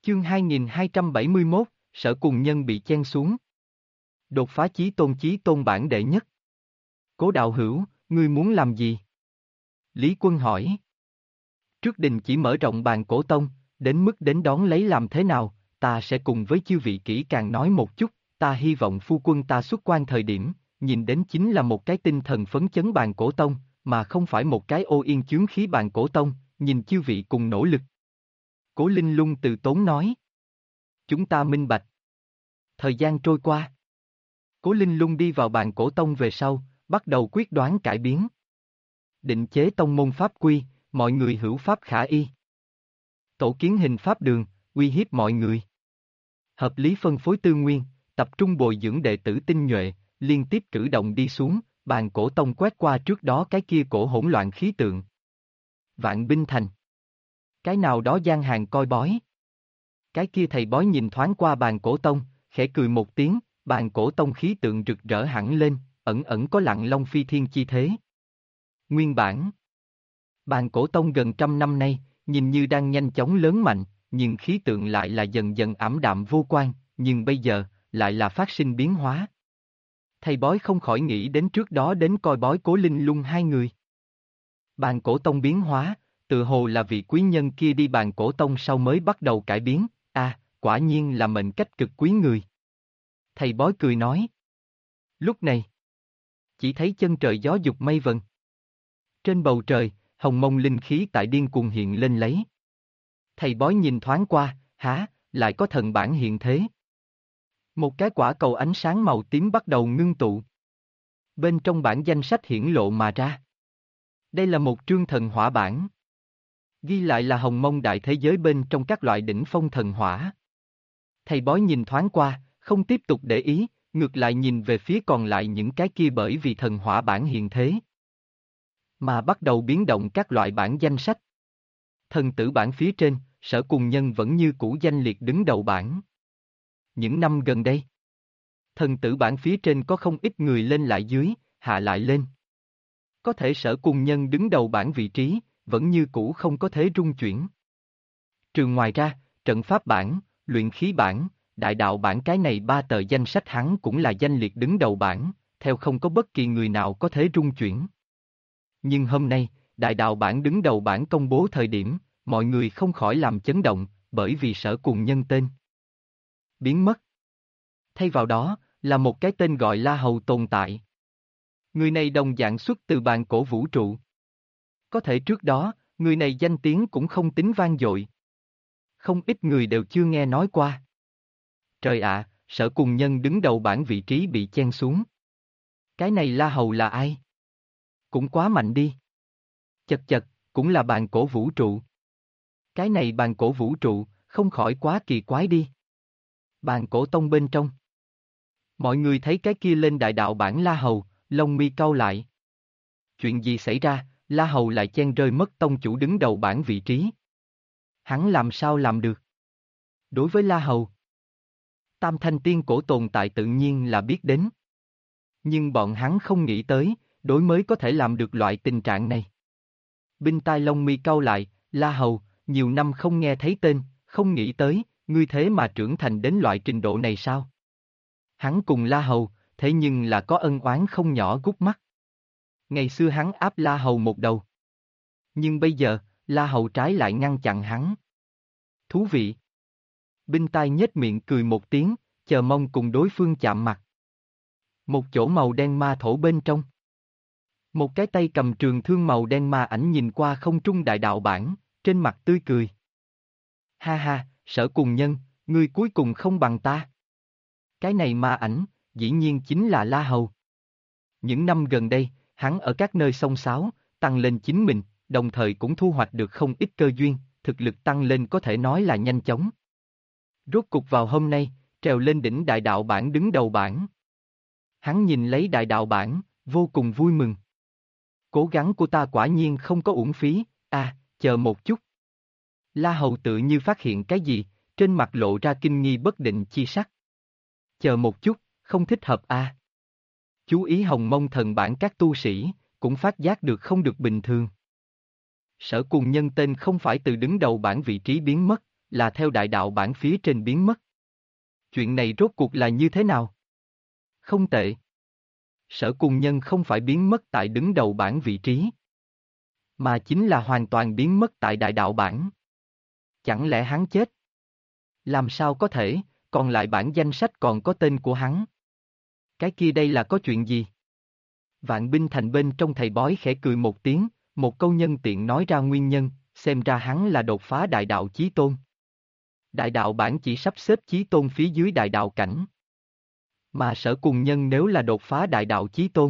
Chương 2271, Sở Cùng Nhân bị chen xuống. Đột phá chí tôn bảng đệ nhất. Cố đạo hữu, ngươi muốn làm gì? Lý Quân hỏi. Trước đình chỉ mở rộng bàn cổ tông, đến mức đến đón lấy làm thế nào, ta sẽ cùng với chư vị kỹ càng nói một chút, ta hy vọng phu quân ta xuất quan thời điểm, nhìn đến chính là một cái tinh thần phấn chấn bàn cổ tông, mà không phải một cái ô yên chướng khí bàn cổ tông, nhìn chư vị cùng nỗ lực. Cố Linh Lung từ tốn nói. Chúng ta minh bạch. Thời gian trôi qua. Cố Linh Lung đi vào bàn cổ tông về sau, bắt đầu quyết đoán cải biến. Định chế tông môn pháp quy, mọi người hữu pháp khả y. Tổ kiến hình pháp đường, uy hiếp mọi người. Hợp lý phân phối tư nguyên, tập trung bồi dưỡng đệ tử tinh nhuệ, liên tiếp cử động đi xuống, bàn cổ tông quét qua trước đó cái kia cổ hỗn loạn khí tượng. Vạn binh thành. Cái nào đó gian hàng coi bói. Cái kia thầy bói nhìn thoáng qua bàn cổ tông, khẽ cười một tiếng, bàn cổ tông khí tượng rực rỡ hẳn lên, ẩn ẩn có lặng long phi thiên chi thế. Nguyên bản. Bàn cổ tông gần 100 năm nay, nhìn như đang nhanh chóng lớn mạnh, nhưng khí tượng lại là dần dần ảm đạm vô quan, nhưng bây giờ, lại là phát sinh biến hóa. Thầy bói không khỏi nghĩ đến trước đó đến coi bói Cố Linh Lung hai người. Bàn cổ tông biến hóa, tự hồ là vị quý nhân kia đi bàn cổ tông sau mới bắt đầu cải biến, quả nhiên là mệnh cách cực quý người. Thầy bói cười nói. Lúc này, chỉ thấy chân trời gió dục mây vần. Trên bầu trời, hồng mông linh khí tại điên cuồng hiện lên lấy. Thầy bói nhìn thoáng qua, lại có thần bản hiện thế. Một cái quả cầu ánh sáng màu tím bắt đầu ngưng tụ. Bên trong bản danh sách hiển lộ mà ra. Đây là một trương thần hỏa bản. Ghi lại là hồng mông đại thế giới bên trong các loại đỉnh phong thần hỏa. Thầy bói nhìn thoáng qua, không tiếp tục để ý, ngược lại nhìn về phía còn lại những cái kia bởi vì thần hỏa bản hiện thế. Mà bắt đầu biến động các loại bản danh sách. Thần tử bản phía trên, Sở Cùng Nhân vẫn như cũ danh liệt đứng đầu bản. Những năm gần đây, thần tử bản phía trên có không ít người lên lại dưới, hạ lại lên. Có thể Sở Cùng Nhân đứng đầu bản vị trí, vẫn như cũ không có thế rung chuyển. Trừ ngoài ra, trận pháp bản, luyện khí bản, đại đạo bản cái này ba tờ danh sách hắn cũng là danh liệt đứng đầu bản, theo không có bất kỳ người nào có thế rung chuyển. Nhưng hôm nay, đại đạo bản đứng đầu bản công bố thời điểm, mọi người không khỏi làm chấn động, bởi vì Sở Cùng Nhân tên biến mất. Thay vào đó, là một cái tên gọi La Hầu tồn tại. Người này đồng dạng xuất từ bàn cổ vũ trụ. Có thể trước đó, người này danh tiếng cũng không tính vang dội. Không ít người đều chưa nghe nói qua. Trời ạ, Sở Cùng Nhân đứng đầu bảng vị trí bị chen xuống. Cái này La Hầu là ai? Cũng quá mạnh đi. Chật chật, cũng là bàn cổ vũ trụ. Cái này bàn cổ vũ trụ, không khỏi quá kỳ quái đi. Bàn cổ tông bên trong. Mọi người thấy cái kia lên đại đạo bản La Hầu, lông mi cau lại. Chuyện gì xảy ra, La Hầu lại chen rơi mất tông chủ đứng đầu bản vị trí. Hắn làm sao làm được? Đối với La Hầu, Tam Thanh Tiên cổ tồn tại tự nhiên là biết đến. Nhưng bọn hắn không nghĩ tới, đối mới có thể làm được loại tình trạng này. Binh tai lông mi cau lại, La Hầu, nhiều năm không nghe thấy tên, không nghĩ tới, ngươi thế mà trưởng thành đến loại trình độ này sao? Hắn cùng La Hầu, thế nhưng là có ân oán không nhỏ gút mắt. Ngày xưa hắn áp La Hầu một đầu. Nhưng bây giờ, La Hầu trái lại ngăn chặn hắn. Thú vị. Binh tai nhếch miệng cười một tiếng, chờ mong cùng đối phương chạm mặt. Một chỗ màu đen ma thổ bên trong. Một cái tay cầm trường thương màu đen ma ảnh nhìn qua không trung đại đạo bản, trên mặt tươi cười. Ha ha, Sở Cùng Nhân, ngươi cuối cùng không bằng ta. Cái này ma ảnh, dĩ nhiên chính là La Hầu. Những năm gần đây, hắn ở các nơi xông xáo, tăng lên chính mình, đồng thời cũng thu hoạch được không ít cơ duyên, thực lực tăng lên có thể nói là nhanh chóng. Rốt cục vào hôm nay, trèo lên đỉnh đại đạo bản đứng đầu bản. Hắn nhìn lấy đại đạo bản, vô cùng vui mừng. Cố gắng của ta quả nhiên không có uổng phí, chờ một chút. La Hầu tự như phát hiện cái gì, trên mặt lộ ra kinh nghi bất định chi sắc. Chờ một chút, không thích hợp Chú ý hồng mông thần bản các tu sĩ, cũng phát giác được không được bình thường. Sở Cùng Nhân tên không phải từ đứng đầu bản vị trí biến mất, là theo đại đạo bản phía trên biến mất. Chuyện này rốt cuộc là như thế nào? Không tệ. Sở Cùng Nhân không phải biến mất tại đứng đầu bảng vị trí, mà chính là hoàn toàn biến mất tại đại đạo bảng. Chẳng lẽ hắn chết? Làm sao có thể, còn lại bảng danh sách còn có tên của hắn. Cái kia đây là có chuyện gì? Vạn Binh Thành bên trong thầy bói khẽ cười một tiếng, một câu nhân tiện nói ra nguyên nhân, xem ra hắn là đột phá đại đạo chí tôn. Đại đạo bảng chỉ sắp xếp chí tôn phía dưới đại đạo cảnh. Mà Sở Cùng Nhân nếu là đột phá đại đạo chí tôn,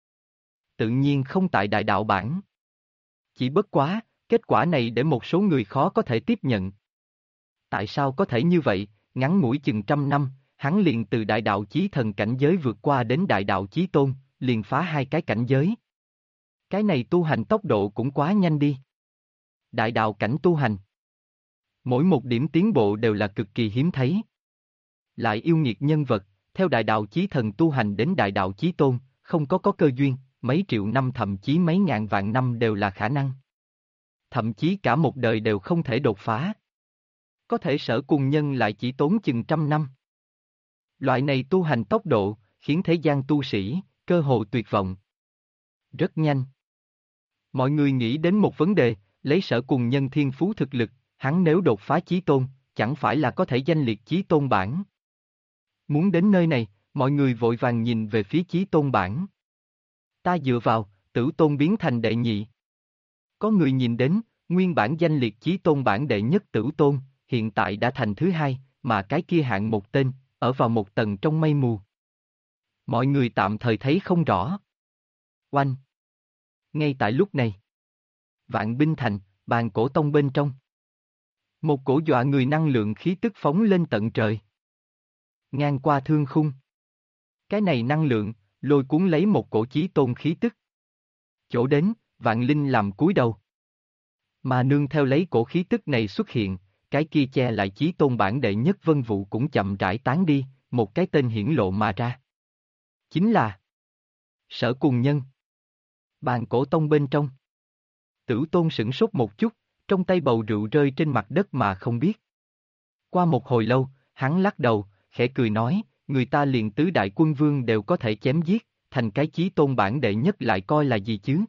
tự nhiên không tại đại đạo bảng. Chỉ bất quá, kết quả này để một số người khó có thể tiếp nhận. Tại sao có thể như vậy, ngắn ngủi chừng 100 năm, hắn liền từ đại đạo chí thần cảnh giới vượt qua đến đại đạo chí tôn, liền phá 2 cái cảnh giới. Cái này tu hành tốc độ cũng quá nhanh đi. Đại đạo cảnh tu hành. Mỗi một điểm tiến bộ đều là cực kỳ hiếm thấy. Lại yêu nghiệt nhân vật, theo đại đạo chí thần tu hành đến đại đạo chí tôn, không có cơ duyên, mấy triệu năm thậm chí mấy ngàn vạn năm đều là khả năng. Thậm chí cả một đời đều không thể đột phá. Có thể Sở Cùng Nhân lại chỉ tốn chừng 100 năm. Loại này tu hành tốc độ, khiến thế gian tu sĩ, cơ hồ tuyệt vọng. Rất nhanh. Mọi người nghĩ đến một vấn đề, lấy Sở Cùng Nhân thiên phú thực lực, hắn nếu đột phá chí tôn, chẳng phải là có thể danh liệt chí tôn bảng. Muốn đến nơi này, mọi người vội vàng nhìn về phía chí tôn bảng. Ta dựa vào, Tử Tôn biến thành đệ nhị. Có người nhìn đến, nguyên bản danh liệt chí tôn bảng đệ nhất Tử Tôn, hiện tại đã thành thứ hai, mà cái kia hạng một tên, ở vào một tầng trong mây mù. Mọi người tạm thời thấy không rõ. Oanh! Ngay tại lúc này, Vạn Binh Thành, Bàn Cổ Tông bên trong. Một cổ dọa người năng lượng khí tức phóng lên tận trời. Ngang qua thương khung. Cái này năng lượng, lôi cuốn lấy một cổ chí tôn khí tức. Chỗ đến, Vạn Linh làm cúi đầu. Mà nương theo lấy cổ khí tức này xuất hiện, cái kia che lại chí tôn bảng đệ nhất Vân Vụ cũng chậm rãi tán đi, một cái tên hiển lộ mà ra. Chính là Sở Cùng Nhân. Bàn Cổ Tông bên trong. Tử Tôn sửng sốt một chút, trong tay bầu rượu rơi trên mặt đất mà không biết. Qua một hồi lâu, hắn lắc đầu, khẽ cười nói, người ta liền tứ đại quân vương đều có thể chém giết, thành cái chí tôn bảng đệ nhất lại coi là gì chứ?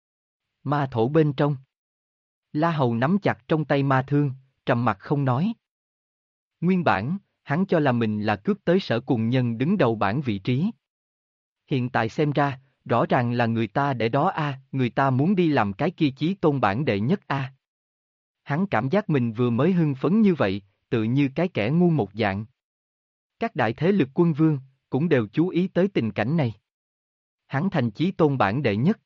Ma thổ bên trong. La Hầu nắm chặt trong tay ma thương, trầm mặt không nói. Nguyên bản, hắn cho là mình là cướp tới Sở Cùng Nhân đứng đầu bảng vị trí. Hiện tại xem ra, rõ ràng là người ta để đó người ta muốn đi làm cái kia chí tôn bảng đệ nhất Hắn cảm giác mình vừa mới hưng phấn như vậy, tự như cái kẻ ngu một dạng. Các đại thế lực quân vương, cũng đều chú ý tới tình cảnh này. Hắn thành chí tôn bảng đệ nhất.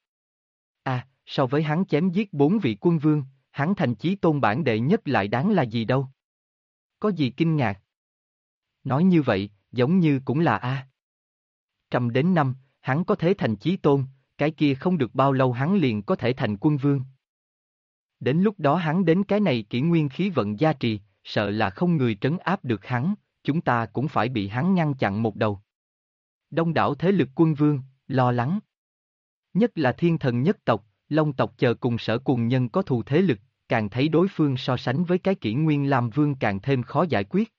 So với hắn chém giết 4 vị quân vương, hắn thành chí tôn bảng đệ nhất lại đáng là gì đâu. Có gì kinh ngạc? Nói như vậy, giống như cũng là 100 đến 5, hắn có thể thành chí tôn, cái kia không được bao lâu hắn liền có thể thành quân vương. Đến lúc đó hắn đến cái này kỷ nguyên khí vận gia trì, sợ là không người trấn áp được hắn, chúng ta cũng phải bị hắn ngăn chặn một đầu. Đông đảo thế lực quân vương, lo lắng. Nhất là thiên thần nhất tộc, Long tộc chờ cùng Sở Cùng Nhân có thù thế lực, càng thấy đối phương so sánh với cái kỷ nguyên Lam Vương càng thêm khó giải quyết.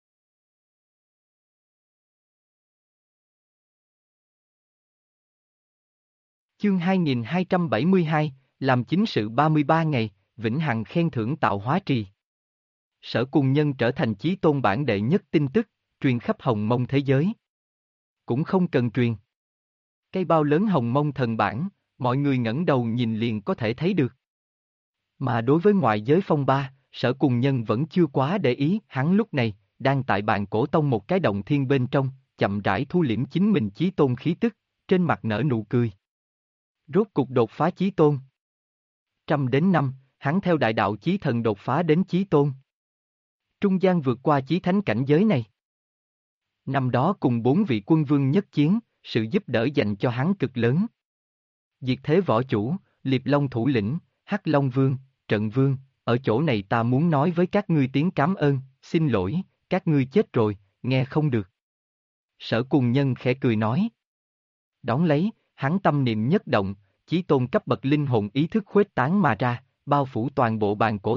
Chương 2272, làm chính sự 33 ngày, vĩnh hằng khen thưởng tạo hóa trì. Sở Cùng Nhân trở thành chí tôn bảng đệ nhất tin tức, truyền khắp Hồng Mông thế giới. Cũng không cần truyền. Cây bao lớn Hồng Mông thần bản, mọi người ngẩng đầu nhìn liền có thể thấy được. Mà đối với ngoại giới phong ba, Sở Cùng Nhân vẫn chưa quá để ý, hắn lúc này, đang tại Bàn Cổ Tông một cái động thiên bên trong, chậm rãi thu liễm chính mình chí tôn khí tức, trên mặt nở nụ cười. Rốt cục đột phá chí tôn. 100 đến 5, hắn theo đại đạo chí thần đột phá đến chí tôn. Trung gian vượt qua chí thánh cảnh giới này. Năm đó cùng 4 vị quân vương nhất chiến, sự giúp đỡ dành cho hắn cực lớn. Diệt thế võ chủ, Liệp Long thủ lĩnh, Hắc Long Vương, Trận Vương, ở chỗ này ta muốn nói với các ngươi tiếng cảm ơn, xin lỗi, các ngươi chết rồi, nghe không được. Sở Cùng Nhân khẽ cười nói. Đón lấy, hắn tâm niệm nhất động, chí tôn cấp bậc linh hồn ý thức khuếch tán mà ra, bao phủ toàn bộ Bàn Cổ Tông,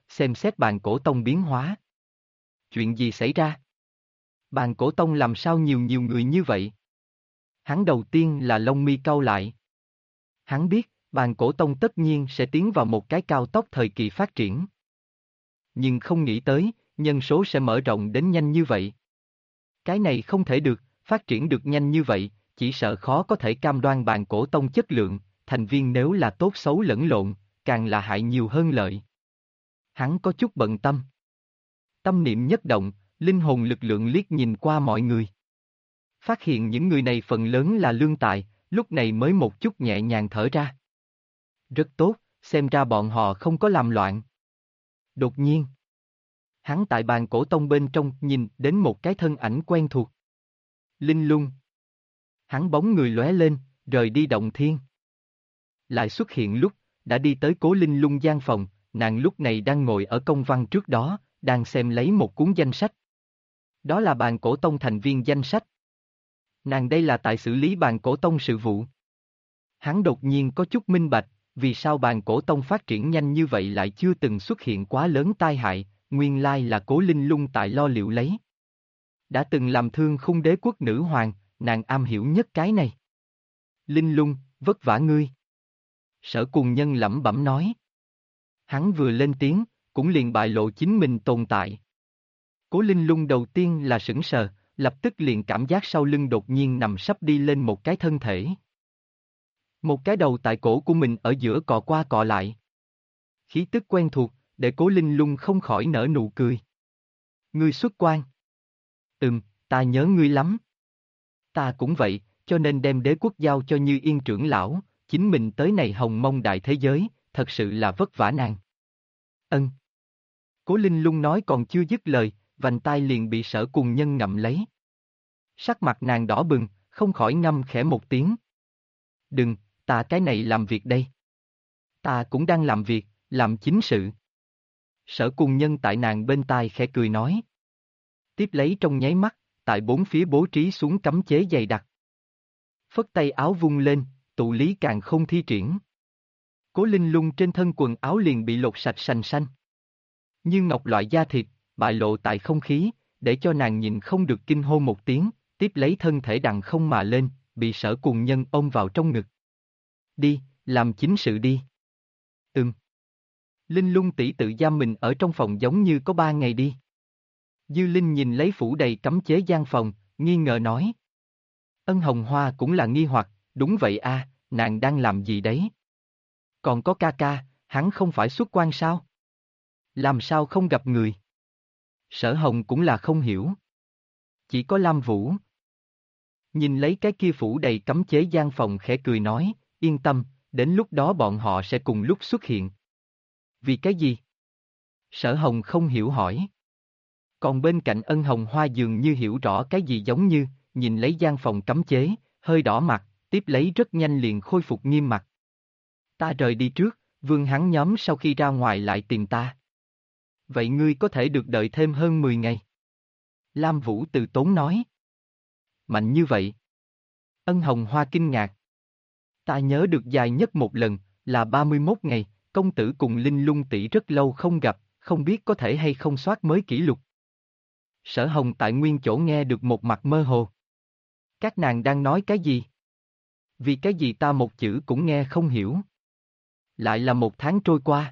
xem xét bàn cổ tông biến hóa. Chuyện gì xảy ra? Bàn cổ tông làm sao nhiều người như vậy? Hắn đầu tiên là lông mi cau lại. Hắn biết, bàn cổ tông tất nhiên sẽ tiến vào một cái cao tốc thời kỳ phát triển. Nhưng không nghĩ tới, nhân số sẽ mở rộng đến nhanh như vậy. Cái này không thể được, phát triển được nhanh như vậy, chỉ sợ khó có thể cam đoan bàn cổ tông chất lượng, thành viên nếu là tốt xấu lẫn lộn, càng là hại nhiều hơn lợi. Hắn có chút bận tâm. Tâm niệm nhất động, linh hồn lực lượng liếc nhìn qua mọi người. Phát hiện những người này phần lớn là lương tài, lúc này mới một chút nhẹ nhàng thở ra. Rất tốt, xem ra bọn họ không có làm loạn. Đột nhiên, hắn tại bàn cổ tông bên trong nhìn đến một cái thân ảnh quen thuộc. Linh Lung. Hắn bóng người lóe lên, rời đi động thiên. Lại xuất hiện lúc, đã đi tới Cố Linh Lung gian phòng, nàng lúc này đang ngồi ở công văn trước đó, đang xem lấy một cuốn danh sách. Đó là bàn cổ tông thành viên danh sách. Nàng đây là tại xử lý bàn cổ tông sự vụ. Hắn đột nhiên có chút minh bạch, vì sao bàn cổ tông phát triển nhanh như vậy lại chưa từng xuất hiện quá lớn tai hại, nguyên lai là Cố Linh Lung tại lo liệu lấy. Đã từng làm thương khung đế quốc nữ hoàng, nàng am hiểu nhất cái này. Linh Lung, vất vả ngươi. Sở Cùng Nhân lẩm bẩm nói. Hắn vừa lên tiếng, cũng liền bại lộ chính mình tồn tại. Cố Linh Lung đầu tiên là sững sờ, lập tức liền cảm giác sau lưng đột nhiên nằm sắp đi lên một cái thân thể. Một cái đầu tại cổ của mình ở giữa cọ qua cọ lại. Khí tức quen thuộc, để Cố Linh Lung không khỏi nở nụ cười. Ngươi xuất quan. Ta nhớ ngươi lắm. Ta cũng vậy, cho nên đem đế quốc giao cho Như Yên trưởng lão, chính mình tới này hồng mông đại thế giới, thật sự là vất vả nàng. Ân. Cố Linh Lung nói còn chưa dứt lời, vành tai liền bị Sở Cùng Nhân ngậm lấy. Sắc mặt nàng đỏ bừng, không khỏi ngâm khẽ một tiếng. Đừng, ta cái này làm việc đây. Ta cũng đang làm việc, làm chính sự. Sở Cùng Nhân tại nàng bên tai khẽ cười nói. Tiếp lấy trong nháy mắt, tại bốn phía bố trí xuống cấm chế dày đặc. Phất tay áo vung lên, tụ lý càng không thi triển. Cố Linh Lung trên thân quần áo liền bị lột sạch sành xanh. Như ngọc loại da thịt, bại lộ tại không khí, để cho nàng nhìn không được kinh hô một tiếng, tiếp lấy thân thể đằng không mà lên, bị Sở Cùng Nhân ôm vào trong ngực. Đi, làm chính sự đi. Linh Lung tỷ tự giam mình ở trong phòng giống như có 3 ngày đi. Dư Linh nhìn lấy phủ đầy cấm chế gian phòng, nghi ngờ nói. Ân Hồng Hoa cũng là nghi hoặc, đúng vậy a, nàng đang làm gì đấy? Còn có ca ca, hắn không phải xuất quan sao? Làm sao không gặp người? Sở Hồng cũng là không hiểu. Chỉ có Lam Vũ. Nhìn lấy cái kia phủ đầy cấm chế gian phòng khẽ cười nói, yên tâm, đến lúc đó bọn họ sẽ cùng lúc xuất hiện. Vì cái gì? Sở Hồng không hiểu hỏi. Còn bên cạnh Ân Hồng Hoa dường như hiểu rõ cái gì giống như, nhìn lấy gian phòng cấm chế, hơi đỏ mặt, tiếp lấy rất nhanh liền khôi phục nghiêm mặt. Ta rời đi trước, vương hắn nhóm sau khi ra ngoài lại tìm ta. Vậy ngươi có thể được đợi thêm hơn 10 ngày. Lam Vũ từ tốn nói. Mạnh như vậy. Ân Hồng Hoa kinh ngạc. Ta nhớ được dài nhất một lần, là 31 ngày, công tử cùng Linh Lung tỷ rất lâu không gặp, không biết có thể hay không soát mới kỷ lục. Sở Hồng tại nguyên chỗ nghe được một mặt mơ hồ. Các nàng đang nói cái gì? Vì cái gì ta một chữ cũng nghe không hiểu. Lại là 1 tháng trôi qua.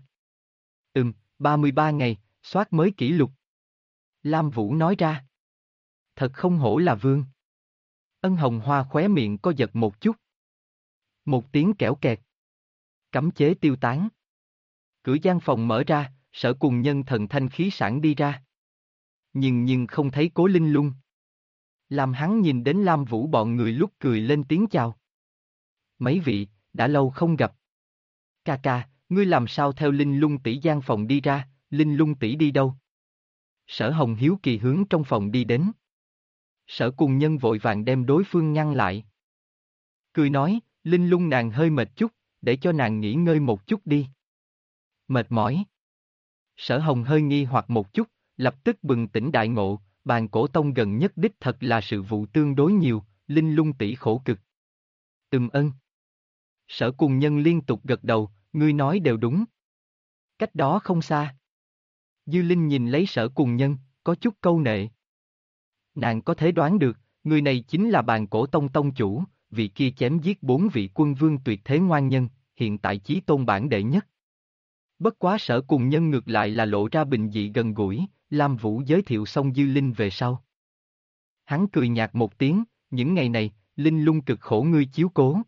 33 ngày, soát mới kỷ lục. Lam Vũ nói ra. Thật không hổ là vương. Ân Hồng Hoa khóe miệng co giật một chút. Một tiếng kẽo kẹt. Cấm chế tiêu tán. Cửa gian phòng mở ra, Sở Cùng Nhân thần thanh khí sảng đi ra. Nhưng không thấy Cố Linh Lung. Làm hắn nhìn đến Lam Vũ bọn người lúc cười lên tiếng chào. Mấy vị, đã lâu không gặp. Ca ca, ngươi làm sao theo Linh Lung tỷ gian phòng đi ra, Linh Lung tỷ đi đâu? Sở Hồng hiếu kỳ hướng trong phòng đi đến. Sở Cùng Nhân vội vàng đem đối phương ngăn lại. Cười nói, Linh Lung nàng hơi mệt chút, để cho nàng nghỉ ngơi một chút đi. Mệt mỏi. Sở Hồng hơi nghi hoặc một chút, lập tức bừng tỉnh đại ngộ, bàn cổ tông gần nhất đích thật là sự vụ tương đối nhiều, Linh Lung tỷ khổ cực. Ân. Sở Cùng Nhân liên tục gật đầu, ngươi nói đều đúng. Cách đó không xa. Dư Linh nhìn lấy Sở Cùng Nhân, có chút câu nệ. Nàng có thể đoán được, người này chính là Bàn Cổ Tông tông chủ, vị kia chém giết 4 vị quân vương tuyệt thế ngoan nhân, hiện tại chí tôn bảng đệ nhất. Bất quá Sở Cùng Nhân ngược lại là lộ ra bình dị gần gũi, Lam Vũ giới thiệu xong Dư Linh về sau. Hắn cười nhạt một tiếng, những ngày này, Linh Lung cực khổ ngươi chiếu cố.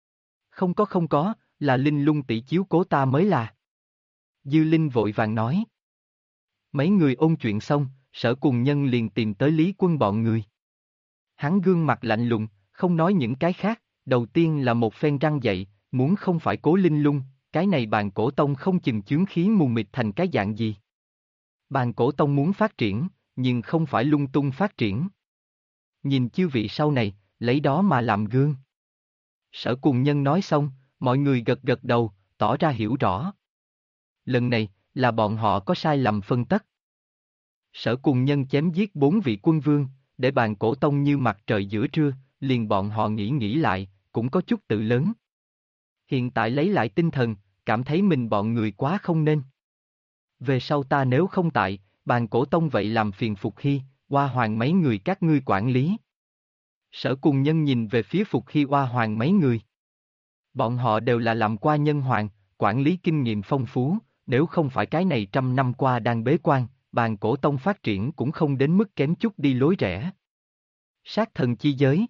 Không có, là Linh Lung tỷ chiếu cố ta mới là. Dư Linh vội vàng nói. Mấy người ôn chuyện xong, Sở Cùng Nhân liền tìm tới Lý Quân bọn người. Hắn gương mặt lạnh lùng, không nói những cái khác, đầu tiên là một phen răng dậy, muốn không phải cố Linh Lung, cái này Bàn Cổ Tông không chừng chướng khí mù mịt thành cái dạng gì. Bàn Cổ Tông muốn phát triển, nhưng không phải lung tung phát triển. Nhìn chư vị sau này, lấy đó mà làm gương. Sở Cùng Nhân nói xong, mọi người gật gật đầu, tỏ ra hiểu rõ. Lần này, là bọn họ có sai lầm phân tất. Sở Cùng Nhân chém giết 4 vị quân vương, để Bàn Cổ Tông như mặt trời giữa trưa, liền bọn họ nghĩ lại, cũng có chút tự lớn. Hiện tại lấy lại tinh thần, cảm thấy mình bọn người quá không nên. Về sau ta nếu không tại, Bàn Cổ Tông vậy làm phiền Phục Hy, Hoa Hoàng mấy người các ngươi quản lý. Sở Cùng Nhân nhìn về phía Phục Hy Hoa Hoàng mấy người. Bọn họ đều là làm qua nhân hoàng, quản lý kinh nghiệm phong phú, nếu không phải cái này trăm năm qua đang bế quan, Bàn Cổ Tông phát triển cũng không đến mức kém chút đi lối rẽ. Sát thần chi giới.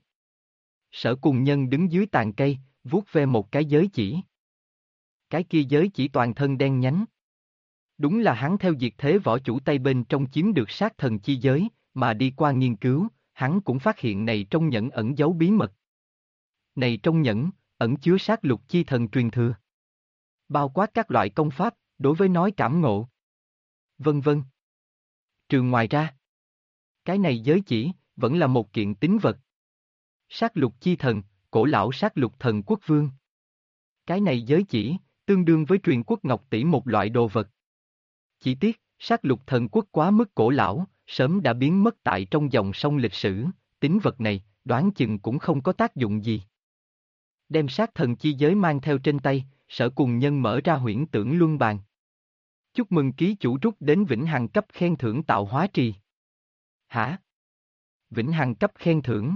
Sở Cùng Nhân đứng dưới tàn cây, vuốt ve một cái giới chỉ. Cái kia giới chỉ toàn thân đen nhánh. Đúng là hắn theo diệt thế võ chủ tay bên trong chiếm được sát thần chi giới, mà đi qua nghiên cứu, hắn cũng phát hiện này trong nhẫn ẩn giấu bí mật. Này trong nhẫn, ẩn chứa sát lục chi thần truyền thừa. Bao quát các loại công pháp, đối với nói cảm ngộ. Vân vân. Trừ ngoài ra, cái này giới chỉ, vẫn là một kiện tín vật. Sát lục chi thần, cổ lão sát lục thần quốc vương. Cái này giới chỉ, tương đương với truyền quốc ngọc tỷ một loại đồ vật. Chỉ tiếc, sát lục thần quốc quá mức cổ lão, sớm đã biến mất tại trong dòng sông lịch sử, tín vật này, đoán chừng cũng không có tác dụng gì. Đem sát thần chi giới mang theo trên tay, Sở Cùng Nhân mở ra huyễn tưởng luân bàn. Chúc mừng ký chủ rút đến vĩnh hằng cấp khen thưởng tạo hóa trì. Hả? Vĩnh hằng cấp khen thưởng.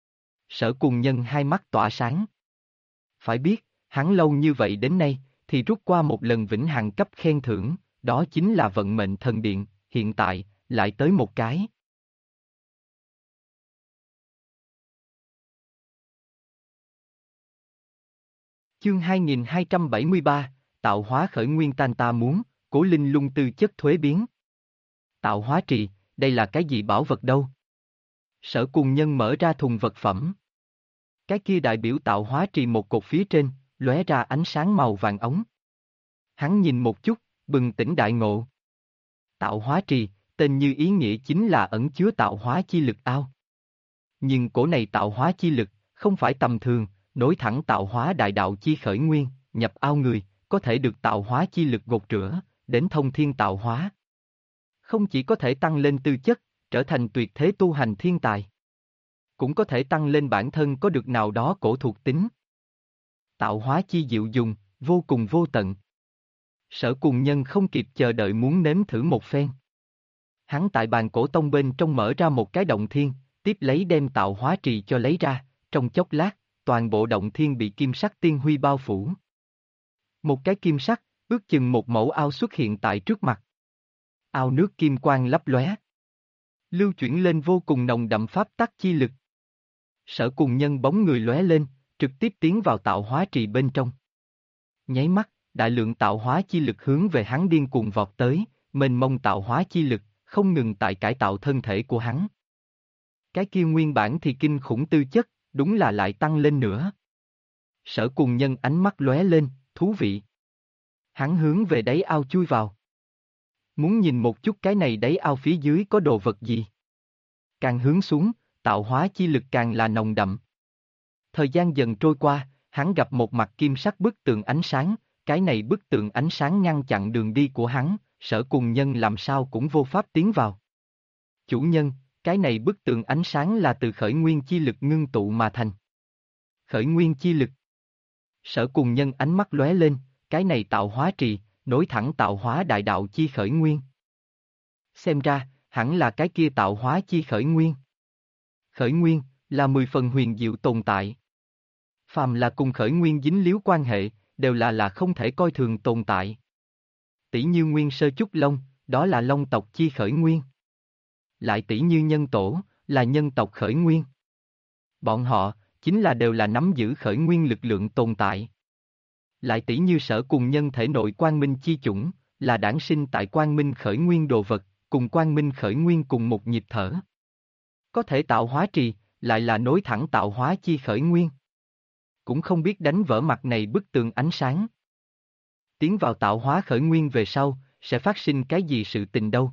Sở Cùng Nhân hai mắt tỏa sáng. Phải biết, hắn lâu như vậy đến nay, thì rút qua một lần vĩnh hằng cấp khen thưởng, đó chính là vận mệnh thần điện, hiện tại, lại tới một cái. Chương 2273, tạo hóa khởi nguyên ta muốn, Cố Linh Lung tư chất thuế biến. Tạo hóa trì, đây là cái gì bảo vật đâu? Sở Cùng Nhân mở ra thùng vật phẩm. Cái kia đại biểu tạo hóa trì một cột phía trên, lóe ra ánh sáng màu vàng ống. Hắn nhìn một chút, bừng tỉnh đại ngộ. Tạo hóa trì, tên như ý nghĩa chính là ẩn chứa tạo hóa chi lực ao. Nhưng cổ này tạo hóa chi lực, không phải tầm thường, nối thẳng tạo hóa đại đạo chi khởi nguyên, nhập ao người, có thể được tạo hóa chi lực gột rửa, đến thông thiên tạo hóa. Không chỉ có thể tăng lên tư chất, trở thành tuyệt thế tu hành thiên tài. Cũng có thể tăng lên bản thân có được nào đó cổ thuộc tính. Tạo hóa chi diệu dùng, vô cùng vô tận. Sở Cùng Nhân không kịp chờ đợi muốn nếm thử một phen. Hắn tại Bàn Cổ Tông bên trong mở ra một cái động thiên, tiếp lấy đem tạo hóa trì cho lấy ra, trong chốc lát, toàn bộ động thiên bị kim sắc tiên huy bao phủ. Một cái kim sắc, ước chừng một mẫu ao xuất hiện tại trước mặt. Ao nước kim quang lấp lóe. Lưu chuyển lên vô cùng nồng đậm pháp tắc chi lực. Sở Cùng Nhân bóng người lóe lên, trực tiếp tiến vào tạo hóa trì bên trong. Nháy mắt, đại lượng tạo hóa chi lực hướng về hắn điên cuồng vọt tới, mênh mông tạo hóa chi lực, không ngừng tại cải tạo thân thể của hắn. Cái kia nguyên bản thì kinh khủng tư chất, đúng là lại tăng lên nữa. Sở Cùng Nhân ánh mắt lóe lên, thú vị. Hắn hướng về đáy ao chui vào. Muốn nhìn một chút cái này đáy ao phía dưới có đồ vật gì. Càng hướng xuống, tạo hóa chi lực càng là nồng đậm. Thời gian dần trôi qua, hắn gặp một mặt kim sắc bức tường ánh sáng, cái này bức tường ánh sáng ngăn chặn đường đi của hắn, Sở Cùng Nhân làm sao cũng vô pháp tiến vào. Chủ nhân, cái này bức tường ánh sáng là từ khởi nguyên chi lực ngưng tụ mà thành. Khởi nguyên chi lực. Sở Cùng Nhân ánh mắt lóe lên, cái này tạo hóa trì, nối thẳng tạo hóa đại đạo chi khởi nguyên. Xem ra, hẳn là cái kia tạo hóa chi khởi nguyên. Khởi nguyên, là 10 phần huyền diệu tồn tại. Phàm là cùng khởi nguyên dính líu quan hệ, đều là không thể coi thường tồn tại. Tỷ như nguyên sơ Chúc Long, đó là Long tộc chi khởi nguyên. Lại tỷ như nhân tổ, là nhân tộc khởi nguyên. Bọn họ, chính là đều là nắm giữ khởi nguyên lực lượng tồn tại. Lại tỷ như Sở Cùng Nhân thể nội quang minh chi chủng, là đản sinh tại quang minh khởi nguyên đồ vật, cùng quang minh khởi nguyên cùng một nhịp thở. Có thể tạo hóa trì, lại là nối thẳng tạo hóa chi khởi nguyên. Cũng không biết đánh vỡ mặt này bức tường ánh sáng. Tiến vào tạo hóa khởi nguyên về sau, sẽ phát sinh cái gì sự tình đâu.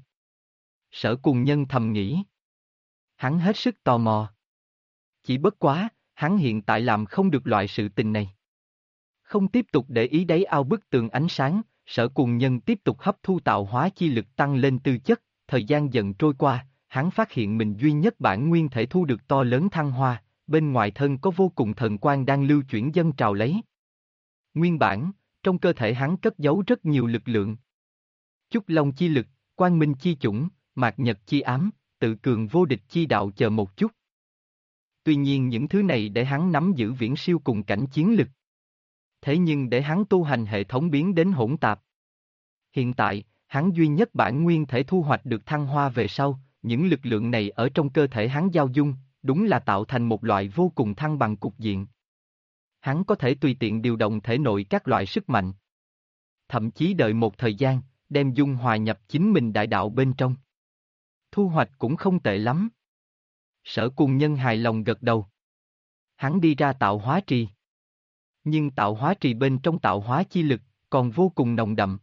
Sở Cùng Nhân thầm nghĩ. Hắn hết sức tò mò. Chỉ bất quá, hắn hiện tại làm không được loại sự tình này. Không tiếp tục để ý đáy ao bức tường ánh sáng, Sở Cùng Nhân tiếp tục hấp thu tạo hóa chi lực tăng lên tư chất, thời gian dần trôi qua, hắn phát hiện mình duy nhất bản nguyên thể thu được to lớn thăng hoa, bên ngoài thân có vô cùng thần quang đang lưu chuyển dâng trào lấy. Nguyên bản, trong cơ thể hắn cất giấu rất nhiều lực lượng. Chúc Long chi lực, quang minh chi chủng, mạt nhật chi ám, tự cường vô địch chi đạo chờ một chút. Tuy nhiên những thứ này để hắn nắm giữ viễn siêu cùng cảnh chiến lực. Thế nhưng để hắn tu hành hệ thống biến đến hỗn tạp. Hiện tại, hắn duy nhất bản nguyên thể thu hoạch được thăng hoa về sau, những lực lượng này ở trong cơ thể hắn giao dung, đúng là tạo thành một loại vô cùng thăng bằng cục diện. Hắn có thể tùy tiện điều động thể nội các loại sức mạnh. Thậm chí đợi một thời gian, đem dung hòa nhập chính mình đại đạo bên trong. Thu hoạch cũng không tệ lắm. Sở Cùng Nhân hài lòng gật đầu. Hắn đi ra tạo hóa trì. Nhưng tạo hóa trì bên trong tạo hóa chi lực, còn vô cùng nồng đậm.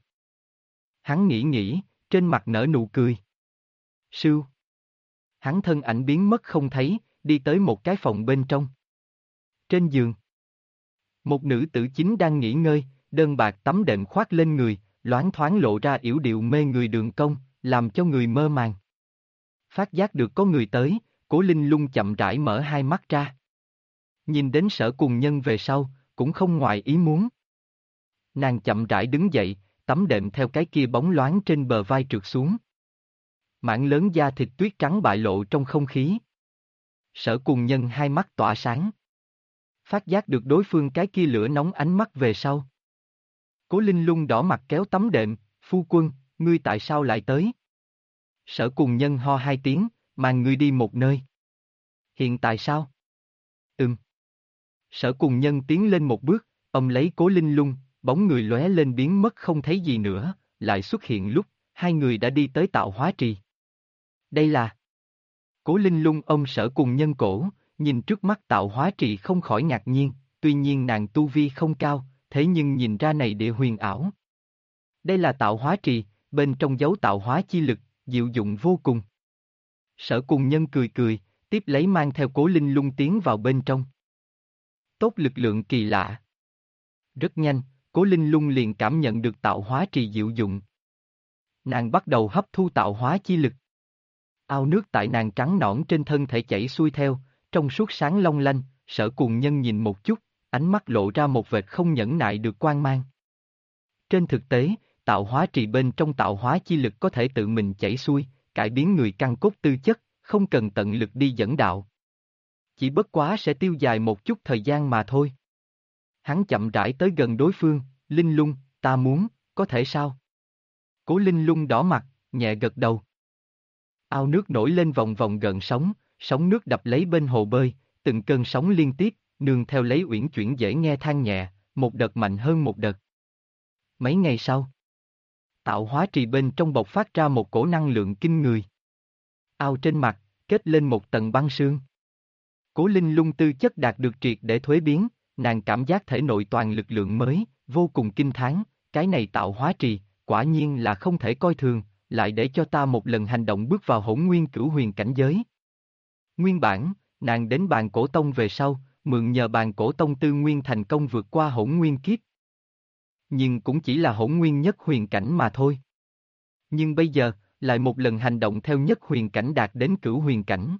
Hắn nghĩ, trên mặt nở nụ cười. Sưu. Hắn thân ảnh biến mất không thấy, đi tới một cái phòng bên trong. Trên giường. Một nữ tử chính đang nghỉ ngơi, đơn bạc tấm đệm khoác lên người, loáng thoáng lộ ra yểu điệu mê người đường cong, làm cho người mơ màng. Phát giác được có người tới, Cố Linh Lung chậm rãi mở hai mắt ra. Nhìn đến Sở Cùng Nhân về sau, cũng không ngoài ý muốn. Nàng chậm rãi đứng dậy, tấm đệm theo cái kia bóng loáng trên bờ vai trượt xuống. Mảng lớn da thịt tuyết trắng bại lộ trong không khí. Sở Cùng Nhân hai mắt tỏa sáng. Phát giác được đối phương cái kia lửa nóng ánh mắt về sau. Cố Linh Lung đỏ mặt kéo tấm đệm, phu quân, ngươi tại sao lại tới? Sở Cùng Nhân ho hai tiếng, mang ngươi đi một nơi. Hiện tại sao? Sở Cùng Nhân tiến lên một bước, ôm lấy Cố Linh Lung, bóng người lóe lên biến mất không thấy gì nữa, lại xuất hiện lúc, hai người đã đi tới tạo hóa trì. Đây là... Cố Linh Lung ôm Sở Cùng Nhân cổ, nhìn trước mắt tạo hóa trì không khỏi ngạc nhiên, tuy nhiên nàng tu vi không cao, thế nhưng nhìn ra này địa huyền ảo. Đây là tạo hóa trì, bên trong dấu tạo hóa chi lực, diệu dụng vô cùng. Sở Cùng Nhân cười, tiếp lấy mang theo Cố Linh Lung tiến vào bên trong. Tốt lực lượng kỳ lạ. Rất nhanh, Cố Linh Lung liền cảm nhận được tạo hóa trì diệu dụng. Nàng bắt đầu hấp thu tạo hóa chi lực. Ao nước tại nàng trắng nõn trên thân thể chảy xuôi theo, trong suốt sáng long lanh, Sở Cùng Nhân nhìn một chút, ánh mắt lộ ra một vệt không nhẫn nại được quan mang. Trên thực tế, tạo hóa trì bên trong tạo hóa chi lực có thể tự mình chảy xuôi, cải biến người căn cốt tư chất, không cần tận lực đi dẫn đạo. Chỉ bất quá sẽ tiêu dài một chút thời gian mà thôi. Hắn chậm rãi tới gần đối phương, Linh Lung, ta muốn, có thể sao? Cố Linh Lung đỏ mặt, nhẹ gật đầu. Ao nước nổi lên vòng vòng gợn sóng, sóng nước đập lấy bên hồ bơi, từng cơn sóng liên tiếp, nương theo lấy uyển chuyển dễ nghe than nhẹ, một đợt mạnh hơn một đợt. Mấy ngày sau, tạo hóa trì bên trong bộc phát ra một cổ năng lượng kinh người. Ao trên mặt, kết lên một tầng băng sương. Cố Linh Lung tư chất đạt được triệt để thuế biến, nàng cảm giác thể nội toàn lực lượng mới, vô cùng kinh thán, cái này tạo hóa trì, quả nhiên là không thể coi thường, lại để cho ta một lần hành động bước vào hỗn nguyên cửu huyền cảnh giới. Nguyên bản, nàng đến bàn cổ tông về sau, mượn nhờ bàn cổ tông tư nguyên thành công vượt qua hỗn nguyên kiếp. Nhưng cũng chỉ là hỗn nguyên nhất huyền cảnh mà thôi. Nhưng bây giờ, lại một lần hành động theo nhất huyền cảnh đạt đến cửu huyền cảnh.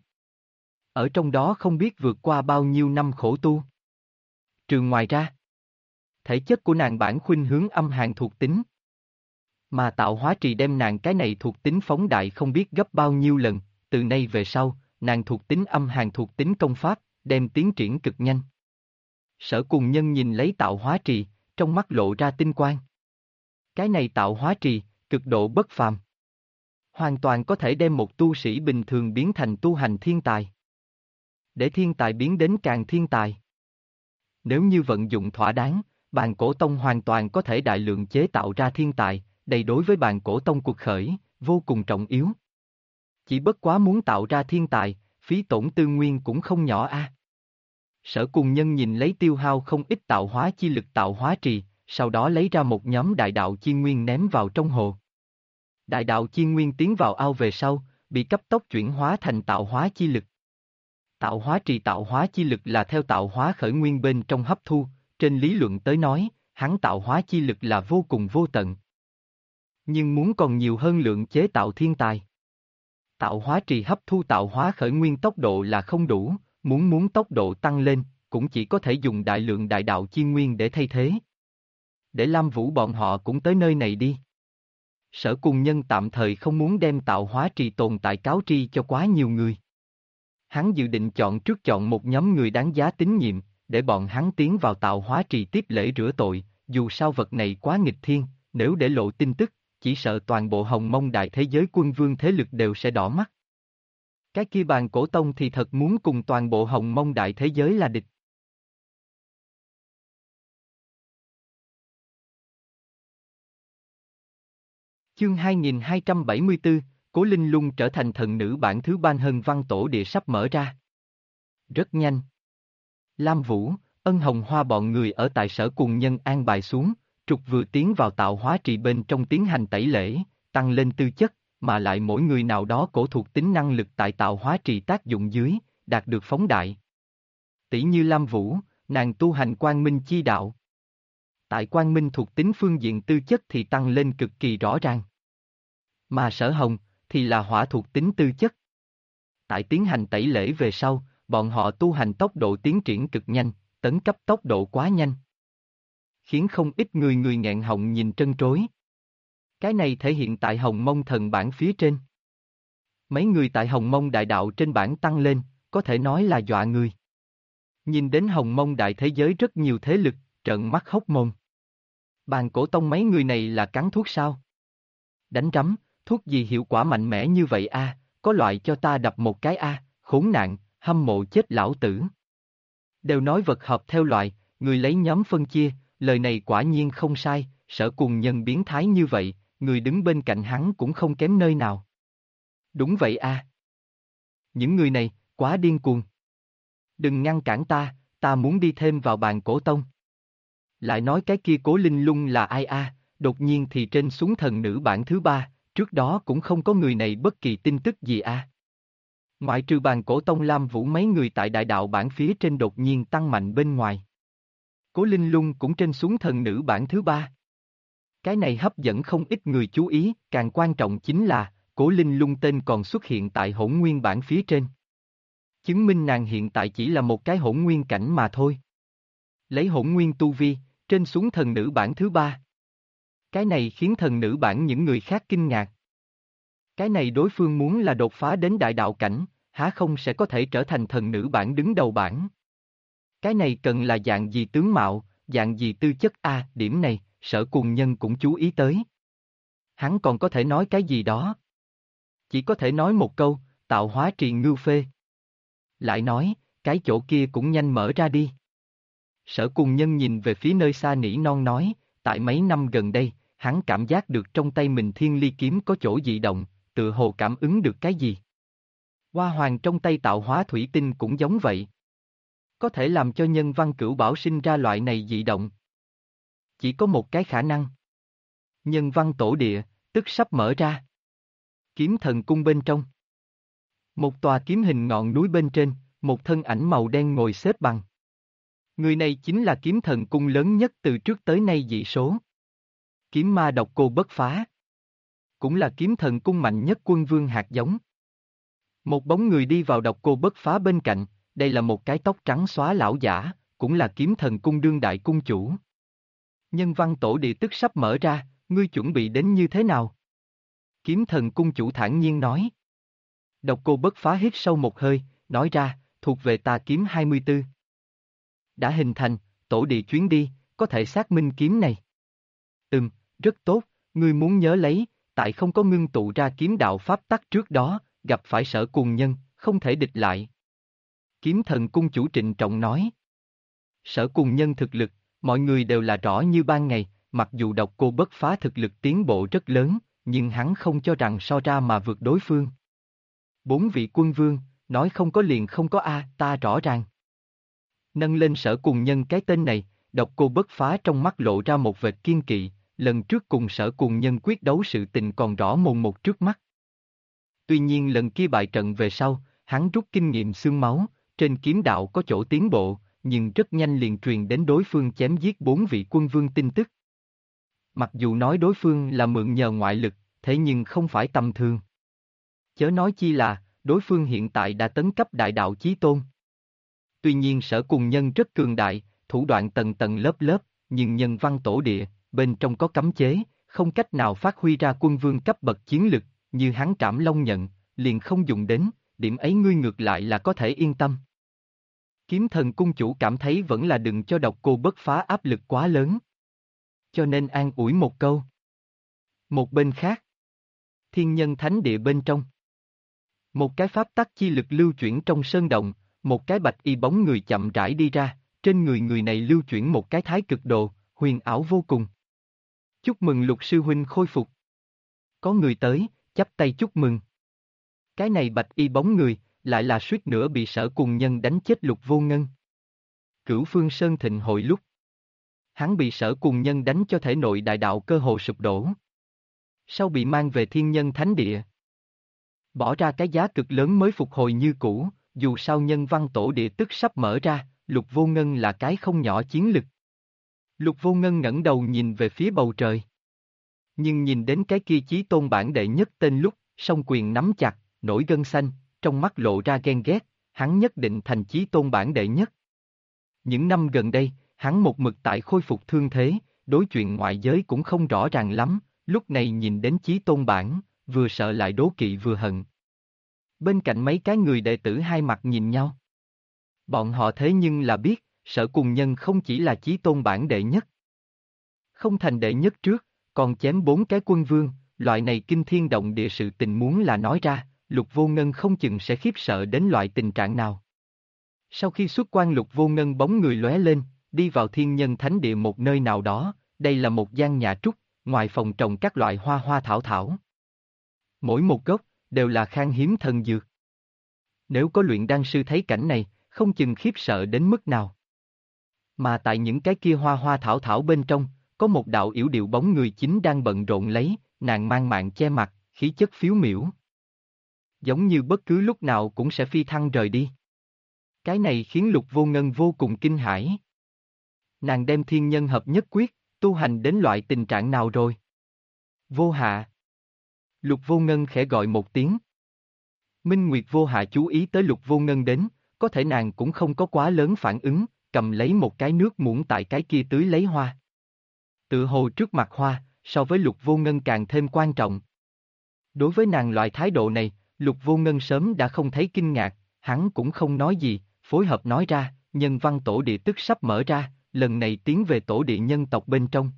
Ở trong đó không biết vượt qua bao nhiêu năm khổ tu. Trừ ngoài ra, thể chất của nàng bản khuynh hướng âm hàn thuộc tính. Mà tạo hóa trì đem nàng cái này thuộc tính phóng đại không biết gấp bao nhiêu lần, từ nay về sau, nàng thuộc tính âm hàn thuộc tính công pháp, đem tiến triển cực nhanh. Sở Cùng Nhân nhìn lấy tạo hóa trì, trong mắt lộ ra tinh quang. Cái này tạo hóa trì, cực độ bất phàm. Hoàn toàn có thể đem một tu sĩ bình thường biến thành tu hành thiên tài. Để thiên tài biến đến càng thiên tài. Nếu như vận dụng thỏa đáng, Bàn Cổ Tông hoàn toàn có thể đại lượng chế tạo ra thiên tài, đây đối với Bàn Cổ Tông cuộc khởi, vô cùng trọng yếu. Chỉ bất quá muốn tạo ra thiên tài, phí tổn tư nguyên cũng không nhỏ a. Sở Cùng Nhân nhìn lấy tiêu hao không ít tạo hóa chi lực tạo hóa trì, sau đó lấy ra một nhóm đại đạo chi nguyên ném vào trong hồ. Đại đạo chi nguyên tiến vào ao về sau, bị cấp tốc chuyển hóa thành tạo hóa chi lực. Tạo hóa trì tạo hóa chi lực là theo tạo hóa khởi nguyên bên trong hấp thu, trên lý luận tới nói, hắn tạo hóa chi lực là vô cùng vô tận. Nhưng muốn còn nhiều hơn lượng chế tạo thiên tài. Tạo hóa trì hấp thu tạo hóa khởi nguyên tốc độ là không đủ, muốn tốc độ tăng lên, cũng chỉ có thể dùng đại lượng đại đạo chi nguyên để thay thế. Để Lam Vũ bọn họ cũng tới nơi này đi. Sở Cùng Nhân tạm thời không muốn đem tạo hóa trì tồn tại cáo tri cho quá nhiều người. Hắn dự định chọn một nhóm người đáng giá tín nhiệm, để bọn hắn tiến vào tạo hóa trì tiếp lễ rửa tội, dù sao vật này quá nghịch thiên, nếu để lộ tin tức, chỉ sợ toàn bộ Hồng Mông đại thế giới quân vương thế lực đều sẽ đỏ mắt. Cái kia Bàn Cổ Tông thì thật muốn cùng toàn bộ Hồng Mông đại thế giới là địch. Chương 2274, Cố Linh Lung trở thành thần nữ bản thứ Ban Hân Văn Tổ Địa sắp mở ra. Rất nhanh. Lam Vũ, Ân Hồng Hoa bọn người ở tại Sở Cùng Nhân an bài xuống, trục vừa tiến vào tạo hóa trì bên trong tiến hành tẩy lễ, tăng lên tư chất, mà lại mỗi người nào đó cổ thuộc tính năng lực tại tạo hóa trì tác dụng dưới, đạt được phóng đại. Tỷ như Lam Vũ, nàng tu hành quang minh chi đạo. Tại quang minh thuộc tính phương diện tư chất thì tăng lên cực kỳ rõ ràng. Mà Sở Hồng, thì là hỏa thuộc tính tư chất. Tại tiến hành tẩy lễ về sau, bọn họ tu hành tốc độ tiến triển cực nhanh, tấn cấp tốc độ quá nhanh. Khiến không ít người nghẹn họng nhìn trân trối. Cái này thể hiện tại Hồng Mông thần bản phía trên. Mấy người tại Hồng Mông đại đạo trên bản tăng lên, có thể nói là dọa người. Nhìn đến Hồng Mông đại thế giới rất nhiều thế lực, trợn mắt hốc mồm. Bàn Cổ Tông mấy người này là cắn thuốc sao? Đánh rắm, thuốc gì hiệu quả mạnh mẽ như vậy a? Có loại cho ta đập một cái a, khốn nạn, hâm mộ chết lão tử. Đều nói vật hợp theo loại, người lấy nhóm phân chia, lời này quả nhiên không sai, Sở Cùng Nhân biến thái như vậy, người đứng bên cạnh hắn cũng không kém nơi nào. Đúng vậy a. Những người này, quá điên cuồng. Đừng ngăn cản ta muốn đi thêm vào Bàn Cổ Tông. Lại nói cái kia Cố Linh Lung là ai a? Đột nhiên thì trên xuống thần nữ bản thứ 3, trước đó cũng không có người này bất kỳ tin tức gì a. Ngoại trừ Bàn Cổ Tông Lam Vũ mấy người tại đại đạo bản phía trên đột nhiên tăng mạnh bên ngoài. Cố Linh Lung cũng trên xuống thần nữ bản thứ 3. Cái này hấp dẫn không ít người chú ý, càng quan trọng chính là, Cố Linh Lung tên còn xuất hiện tại hỗn nguyên bản phía trên. Chứng minh nàng hiện tại chỉ là một cái hỗn nguyên cảnh mà thôi. Lấy hỗn nguyên tu vi, trên xuống thần nữ bản thứ 3. Cái này khiến thần nữ bản những người khác kinh ngạc. Cái này đối phương muốn là đột phá đến đại đạo cảnh, há không sẽ có thể trở thành thần nữ bản đứng đầu bản. Cái này cần là dạng gì tướng mạo, dạng gì tư chất a, điểm này, Sở Cùng Nhân cũng chú ý tới. Hắn còn có thể nói cái gì đó. Chỉ có thể nói một câu, tạo hóa trì ngưu phê. Lại nói, cái chỗ kia cũng nhanh mở ra đi. Sở Cùng Nhân nhìn về phía nơi xa nỉ non nói, tại mấy năm gần đây, hắn cảm giác được trong tay mình thiên ly kiếm có chỗ dị động, tự hồ cảm ứng được cái gì. Hoa hoàng trong tay tạo hóa thủy tinh cũng giống vậy. Có thể làm cho nhân văn cửu bảo sinh ra loại này dị động. Chỉ có một cái khả năng. Nhân văn tổ địa, tức sắp mở ra. Kiếm thần cung bên trong. Một tòa kiếm hình ngọn núi bên trên, một thân ảnh màu đen ngồi xếp bằng. Người này chính là kiếm thần cung lớn nhất từ trước tới nay dị số. Kiếm ma độc cô bất phá. Cũng là kiếm thần cung mạnh nhất quân vương hạt giống. Một bóng người đi vào độc cô bất phá bên cạnh, đây là một cái tóc trắng xóa lão giả, cũng là kiếm thần cung đương đại cung chủ. Nhân văn tổ địa tức sắp mở ra, ngươi chuẩn bị đến như thế nào? Kiếm thần cung chủ thản nhiên nói. Độc Cô Bất Phá hít sâu một hơi, nói ra, thuộc về tà kiếm 24. Đã hình thành, tổ địa chuyến đi, có thể xác minh kiếm này. Rất tốt, ngươi muốn nhớ lấy, tại không có ngưng tụ ra kiếm đạo pháp tắc trước đó, gặp phải Sở Cuồng Nhân, không thể địch lại. Kiếm thần cung chủ trịnh trọng nói. Sở Cuồng Nhân thực lực, mọi người đều là rõ như ban ngày, mặc dù Độc Cô Bất Phá thực lực tiến bộ rất lớn, nhưng hắn không cho rằng so ra mà vượt đối phương. 4 vị quân vương, nói không có liền không có a, ta rõ ràng. Nâng lên Sở Cuồng Nhân cái tên này, Độc Cô Bất Phá trong mắt lộ ra một vệt kiên kỵ, lần trước cùng Sở Cuồng Nhân quyết đấu sự tình còn rõ mồn một trước mắt. Tuy nhiên lần kia bại trận về sau, hắn rút kinh nghiệm xương máu, trên kiếm đạo có chỗ tiến bộ, nhưng rất nhanh liền truyền đến đối phương chém giết 4 vị quân vương tin tức. Mặc dù nói đối phương là mượn nhờ ngoại lực, thế nhưng không phải tầm thường. Chớ nói chi là, đối phương hiện tại đã tấn cấp đại đạo chí tôn. Tuy nhiên Sở Cuồng Nhân rất cường đại, thủ đoạn tầng tầng lớp lớp, nhưng nhân văn tổ địa, bên trong có cấm chế, không cách nào phát huy ra quân vương cấp bậc chiến lực, như hắn Trảm Long nhận, liền không dùng đến, điểm ấy ngươi ngược lại là có thể yên tâm. Kiếm thần cung chủ cảm thấy vẫn là đừng cho Độc Cô Bất Phá áp lực quá lớn. Cho nên an ủi một câu. Một bên khác, thiên nhân thánh địa bên trong. Một cái pháp tắc chi lực lưu chuyển trong sơn động, một cái bạch y bóng người chậm rãi đi ra, trên người người này lưu chuyển một cái thái cực đồ, huyền ảo vô cùng. Chúc mừng Lục sư huynh khôi phục. Có người tới, chắp tay chúc mừng. Cái này bạch y bóng người, lại là suýt nữa bị Sở Cuồng Nhân đánh chết Lục Vô Ngân. Cửu Phương Sơn thịnh hội lúc. Hắn bị Sở Cuồng Nhân đánh cho thể nội đại đạo cơ hồ sụp đổ. Sau bị mang về thiên nhân thánh địa. Bỏ ra cái giá cực lớn mới phục hồi như cũ, dù sao nhân văn tổ địa tức sắp mở ra, Lục Vô Ngân là cái không nhỏ chiến lực. Lục Vô Ngân ngẩng đầu nhìn về phía bầu trời. Nhưng nhìn đến cái kia chí tôn bản đệ nhất tên lúc, song quyền nắm chặt, nổi gân xanh, trong mắt lộ ra ghen ghét, hắn nhất định thành chí tôn bản đệ nhất. Những năm gần đây, hắn một mực tại khôi phục thương thế, đối chuyện ngoại giới cũng không rõ ràng lắm, lúc này nhìn đến chí tôn bản, vừa sợ lại đố kỵ vừa hận. Bên cạnh mấy cái người đệ tử hai mặt nhìn nhau. Bọn họ thế nhưng là biết, Sở Cuồng Nhân không chỉ là chí tôn bản đệ nhất. Không thành đệ nhất trước, còn chém 4 cái quân vương, loại này kinh thiên động địa sự tình muốn là nói ra, Lục Vô Ngân không chừng sẽ khiếp sợ đến loại tình trạng nào. Sau khi xuất quan Lục Vô Ngân bóng người lóe lên, đi vào thiên nhân thánh địa một nơi nào đó, đây là một gian nhà trúc, ngoài phòng trồng các loại hoa hoa thảo thảo. Mỗi một gốc, đều là khan hiếm thần dược. Nếu có luyện đan sư thấy cảnh này, không chừng khiếp sợ đến mức nào. Mà tại những cái kia hoa hoa thảo thảo bên trong, có một đạo yểu điệu bóng người chính đang bận rộn lấy, nàng mang mạng che mặt, khí chất phiếu miểu. Giống như bất cứ lúc nào cũng sẽ phi thăng rời đi. Cái này khiến Lục Vô Ngân vô cùng kinh hãi. Nàng đem thiên nhân hợp nhất quyết, tu hành đến loại tình trạng nào rồi? Vô Hạ. Lục Vô Ngân khẽ gọi một tiếng. Minh Nguyệt Vô Hạ chú ý tới Lục Vô Ngân đến, có thể nàng cũng không có quá lớn phản ứng, cầm lấy một cái nước muỗng tại cái kia tưới lấy hoa. Tự hồ trước mặt hoa, so với Lục Vô Ngân càng thêm quan trọng. Đối với nàng loại thái độ này, Lục Vô Ngân sớm đã không thấy kinh ngạc, hắn cũng không nói gì, phối hợp nói ra, nhân văn tổ địa tức sắp mở ra, lần này tiến về tổ địa nhân tộc bên trong.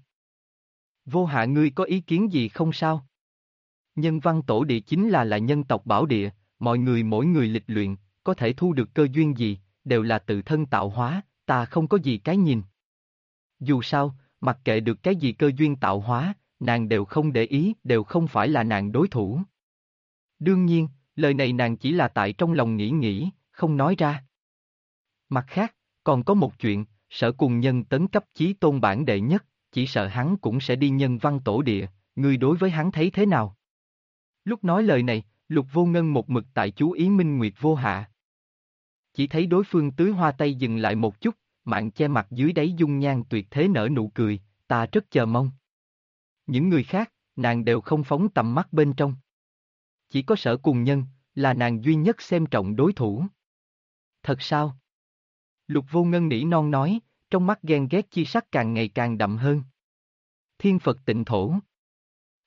Vô Hạ ngươi có ý kiến gì không sao? Nhân văn tổ địa chính là nhân tộc bảo địa, mọi người mỗi người lịch luyện, có thể thu được cơ duyên gì, đều là tự thân tạo hóa, ta không có gì cái nhìn. Dù sao, mặc kệ được cái gì cơ duyên tạo hóa, nàng đều không để ý, đều không phải là nàng đối thủ. Đương nhiên, lời này nàng chỉ là tại trong lòng nghĩ, không nói ra. Mặt khác, còn có một chuyện, Sở Cuồng Nhân tấn cấp chí tôn bản đệ nhất, chỉ sợ hắn cũng sẽ đi nhân văn tổ địa, ngươi đối với hắn thấy thế nào? Lúc nói lời này, Lục Vô Ngân một mực tại chú ý Minh Nguyệt Vô Hạ. Chỉ thấy đối phương tưới hoa tay dừng lại một chút, mạng che mặt dưới đáy dung nhan tuyệt thế nở nụ cười, ta rất chờ mong. Những người khác, nàng đều không phóng tầm mắt bên trong. Chỉ có Sở Cuồng Nhân, là nàng duy nhất xem trọng đối thủ. Thật sao? Lục Vô Ngân nỉ non nói, trong mắt ghen ghét chi sắc càng ngày càng đậm hơn. Thiên Phật tịnh thổ.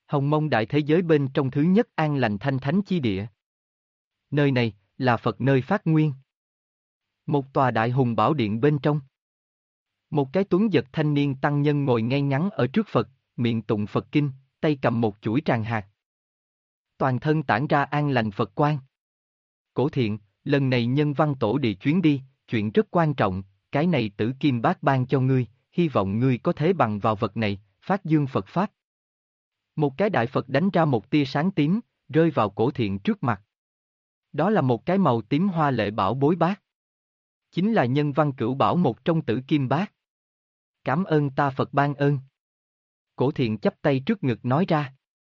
Hồng Mông đại thế giới bên trong thứ nhất an lành thanh thánh chi địa. Nơi này, là Phật nơi phát nguyên. Một tòa đại hùng bảo điện bên trong. Một cái tuấn giật thanh niên tăng nhân ngồi ngay ngắn ở trước Phật, miệng tụng Phật kinh, tay cầm một chuỗi tràng hạt. Toàn thân tản ra an lành Phật quang. Cổ Thiện, lần này nhân văn tổ địa chuyến đi, chuyện rất quan trọng, cái này Tử Kim Bát ban cho ngươi, hy vọng ngươi có thể bằng vào vật này, phát dương Phật Pháp. Một cái đại Phật đánh ra một tia sáng tím, rơi vào Cổ Thiện trước mặt. Đó là một cái màu tím hoa lệ bảo bối bát. Chính là nhân văn cửu bảo một trong Tử Kim Bát. Cảm ơn ta Phật ban ơn. Cổ Thiện chắp tay trước ngực nói ra.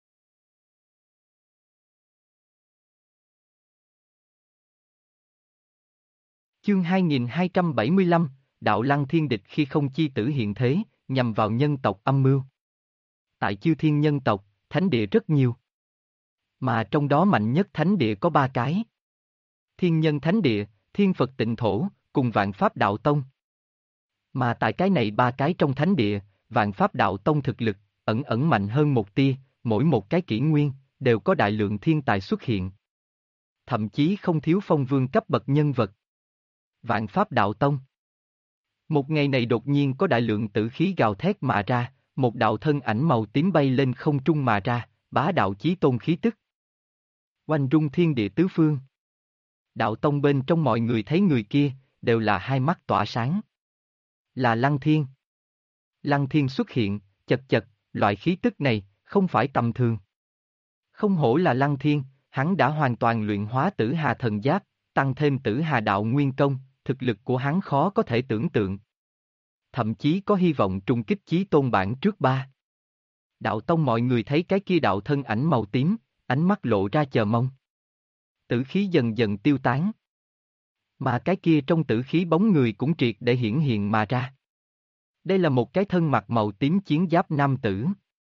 Chương 2275, Đạo Lăng Thiên Địch khi không chi tử hiện thế, nhằm vào nhân tộc âm mưu. Tại chư thiên nhân tộc, thánh địa rất nhiều. Mà trong đó mạnh nhất thánh địa có 3 cái. Thiên Nhân Thánh Địa, Thiên Phật Tịnh Thổ, cùng Vạn Pháp Đạo Tông. Mà tại cái này 3 cái trong thánh địa, Vạn Pháp Đạo Tông thực lực, ẩn mạnh hơn một tia, mỗi một cái kỷ nguyên, đều có đại lượng thiên tài xuất hiện. Thậm chí không thiếu phong vương cấp bậc nhân vật. Vạn Pháp Đạo Tông. Một ngày này đột nhiên có đại lượng tử khí gào thét mà ra, một đạo thân ảnh màu tím bay lên không trung mà ra, bá đạo chí tôn khí tức. Oanh rung thiên địa tứ phương. Đạo tông bên trong mọi người thấy người kia, đều là hai mắt tỏa sáng. Là Lăng Thiên. Lăng Thiên xuất hiện, chật chật, loại khí tức này, không phải tầm thường. Không hổ là Lăng Thiên, hắn đã hoàn toàn luyện hóa Tử Hà thần giáp, tăng thêm Tử Hà đạo nguyên công, thực lực của hắn khó có thể tưởng tượng. Thậm chí có hy vọng trùng kích chí tôn bảng trước 3. Đạo tông mọi người thấy cái kia đạo thân ảnh màu tím, ánh mắt lộ ra chờ mong. Tử khí dần dần tiêu tán. Mà cái kia trong tử khí bóng người cũng triệt để hiển hiện mà ra. Đây là một cái thân mặc màu tím chiến giáp nam tử.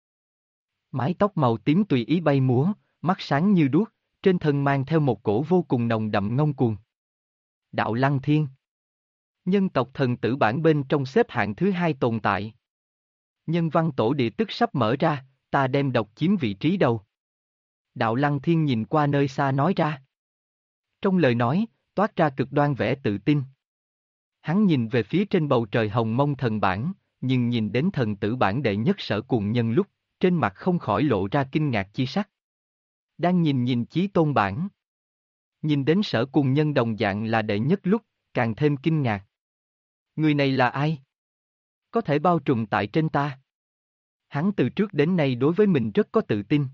Mái tóc màu tím tùy ý bay múa, mắt sáng như đuốc, trên thân mang theo một cổ vô cùng nồng đậm ngông cuồng. Đạo Lăng Thiên. Nhân tộc thần tử bảng bên trong xếp hạng thứ 2 tồn tại. Nhân văn tổ địa tức sắp mở ra, ta đem độc chiếm vị trí đầu. Đạo Lăng Thiên nhìn qua nơi xa nói ra. Trong lời nói, toát ra cực đoan vẻ tự tin. Hắn nhìn về phía trên bầu trời hồng mông thần bảng, nhưng nhìn đến thần tử bảng đệ nhất Sở Cuồng Nhân lúc, trên mặt không khỏi lộ ra kinh ngạc chi sắc. Đang nhìn chí tôn bảng. Nhìn đến Sở Cuồng Nhân đồng dạng là đệ nhất lúc, càng thêm kinh ngạc. Người này là ai? Có thể bao trùm tại trên ta. Hắn từ trước đến nay đối với mình rất có tự tin.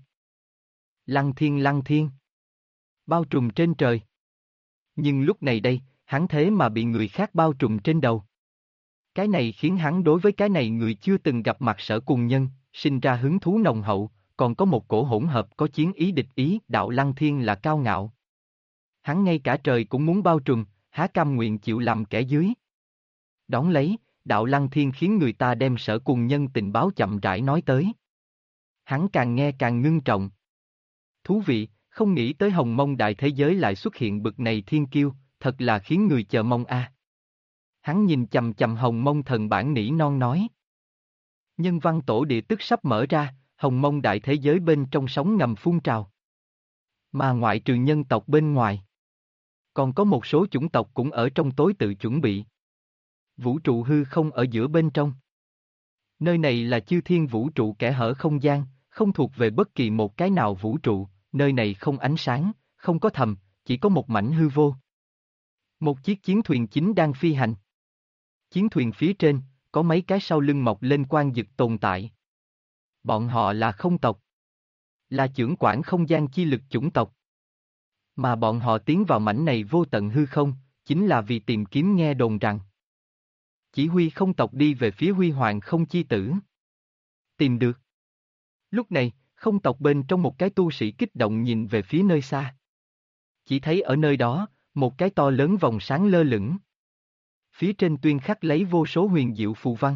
Lăng Thiên. Bao trùm trên trời. Nhưng lúc này đây, hắn thế mà bị người khác bao trùm trên đầu. Cái này khiến hắn đối với cái này người chưa từng gặp mặt Sở Cuồng Nhân, sinh ra hứng thú nồng hậu, còn có một cổ hỗn hợp có chiến ý địch ý. Đạo Lăng Thiên là cao ngạo. Hắn ngay cả trời cũng muốn bao trùm, há cam nguyện chịu làm kẻ dưới. Đón lấy, Đạo Lăng Thiên khiến người ta đem Sở Cuồng Nhân tình báo chậm rãi nói tới. Hắn càng nghe càng ngưng trọng. Thú vị, không nghĩ tới hồng mông đại thế giới lại xuất hiện bực này thiên kiêu, thật là khiến người chờ mong a. Hắn nhìn chằm chằm hồng mông thần bản nỉ non nói. Nhân văn tổ địa tức sắp mở ra, hồng mông đại thế giới bên trong sóng ngầm phun trào. Mà ngoại trừ nhân tộc bên ngoài, còn có một số chủng tộc cũng ở trong tối tự chuẩn bị. Vũ trụ hư không ở giữa bên trong. Nơi này là chư thiên vũ trụ kẽ hở không gian, không thuộc về bất kỳ một cái nào vũ trụ, nơi này không ánh sáng, không có thầm, chỉ có một mảnh hư vô. Một chiếc chiến thuyền chính đang phi hành. Chiến thuyền phía trên, có mấy cái sau lưng mọc lên quang dực tồn tại. Bọn họ là không tộc. Là chưởng quản không gian chi lực chủng tộc. Mà bọn họ tiến vào mảnh này vô tận hư không, chính là vì tìm kiếm nghe đồn rằng chỉ huy không tộc đi về phía huy hoàng không chi tử. Tìm được. Lúc này, không tộc bên trong một cái tu sĩ kích động nhìn về phía nơi xa. Chỉ thấy ở nơi đó, một cái to lớn vòng sáng lơ lửng. Phía trên tuyên khắc lấy vô số huyền diệu phù văn.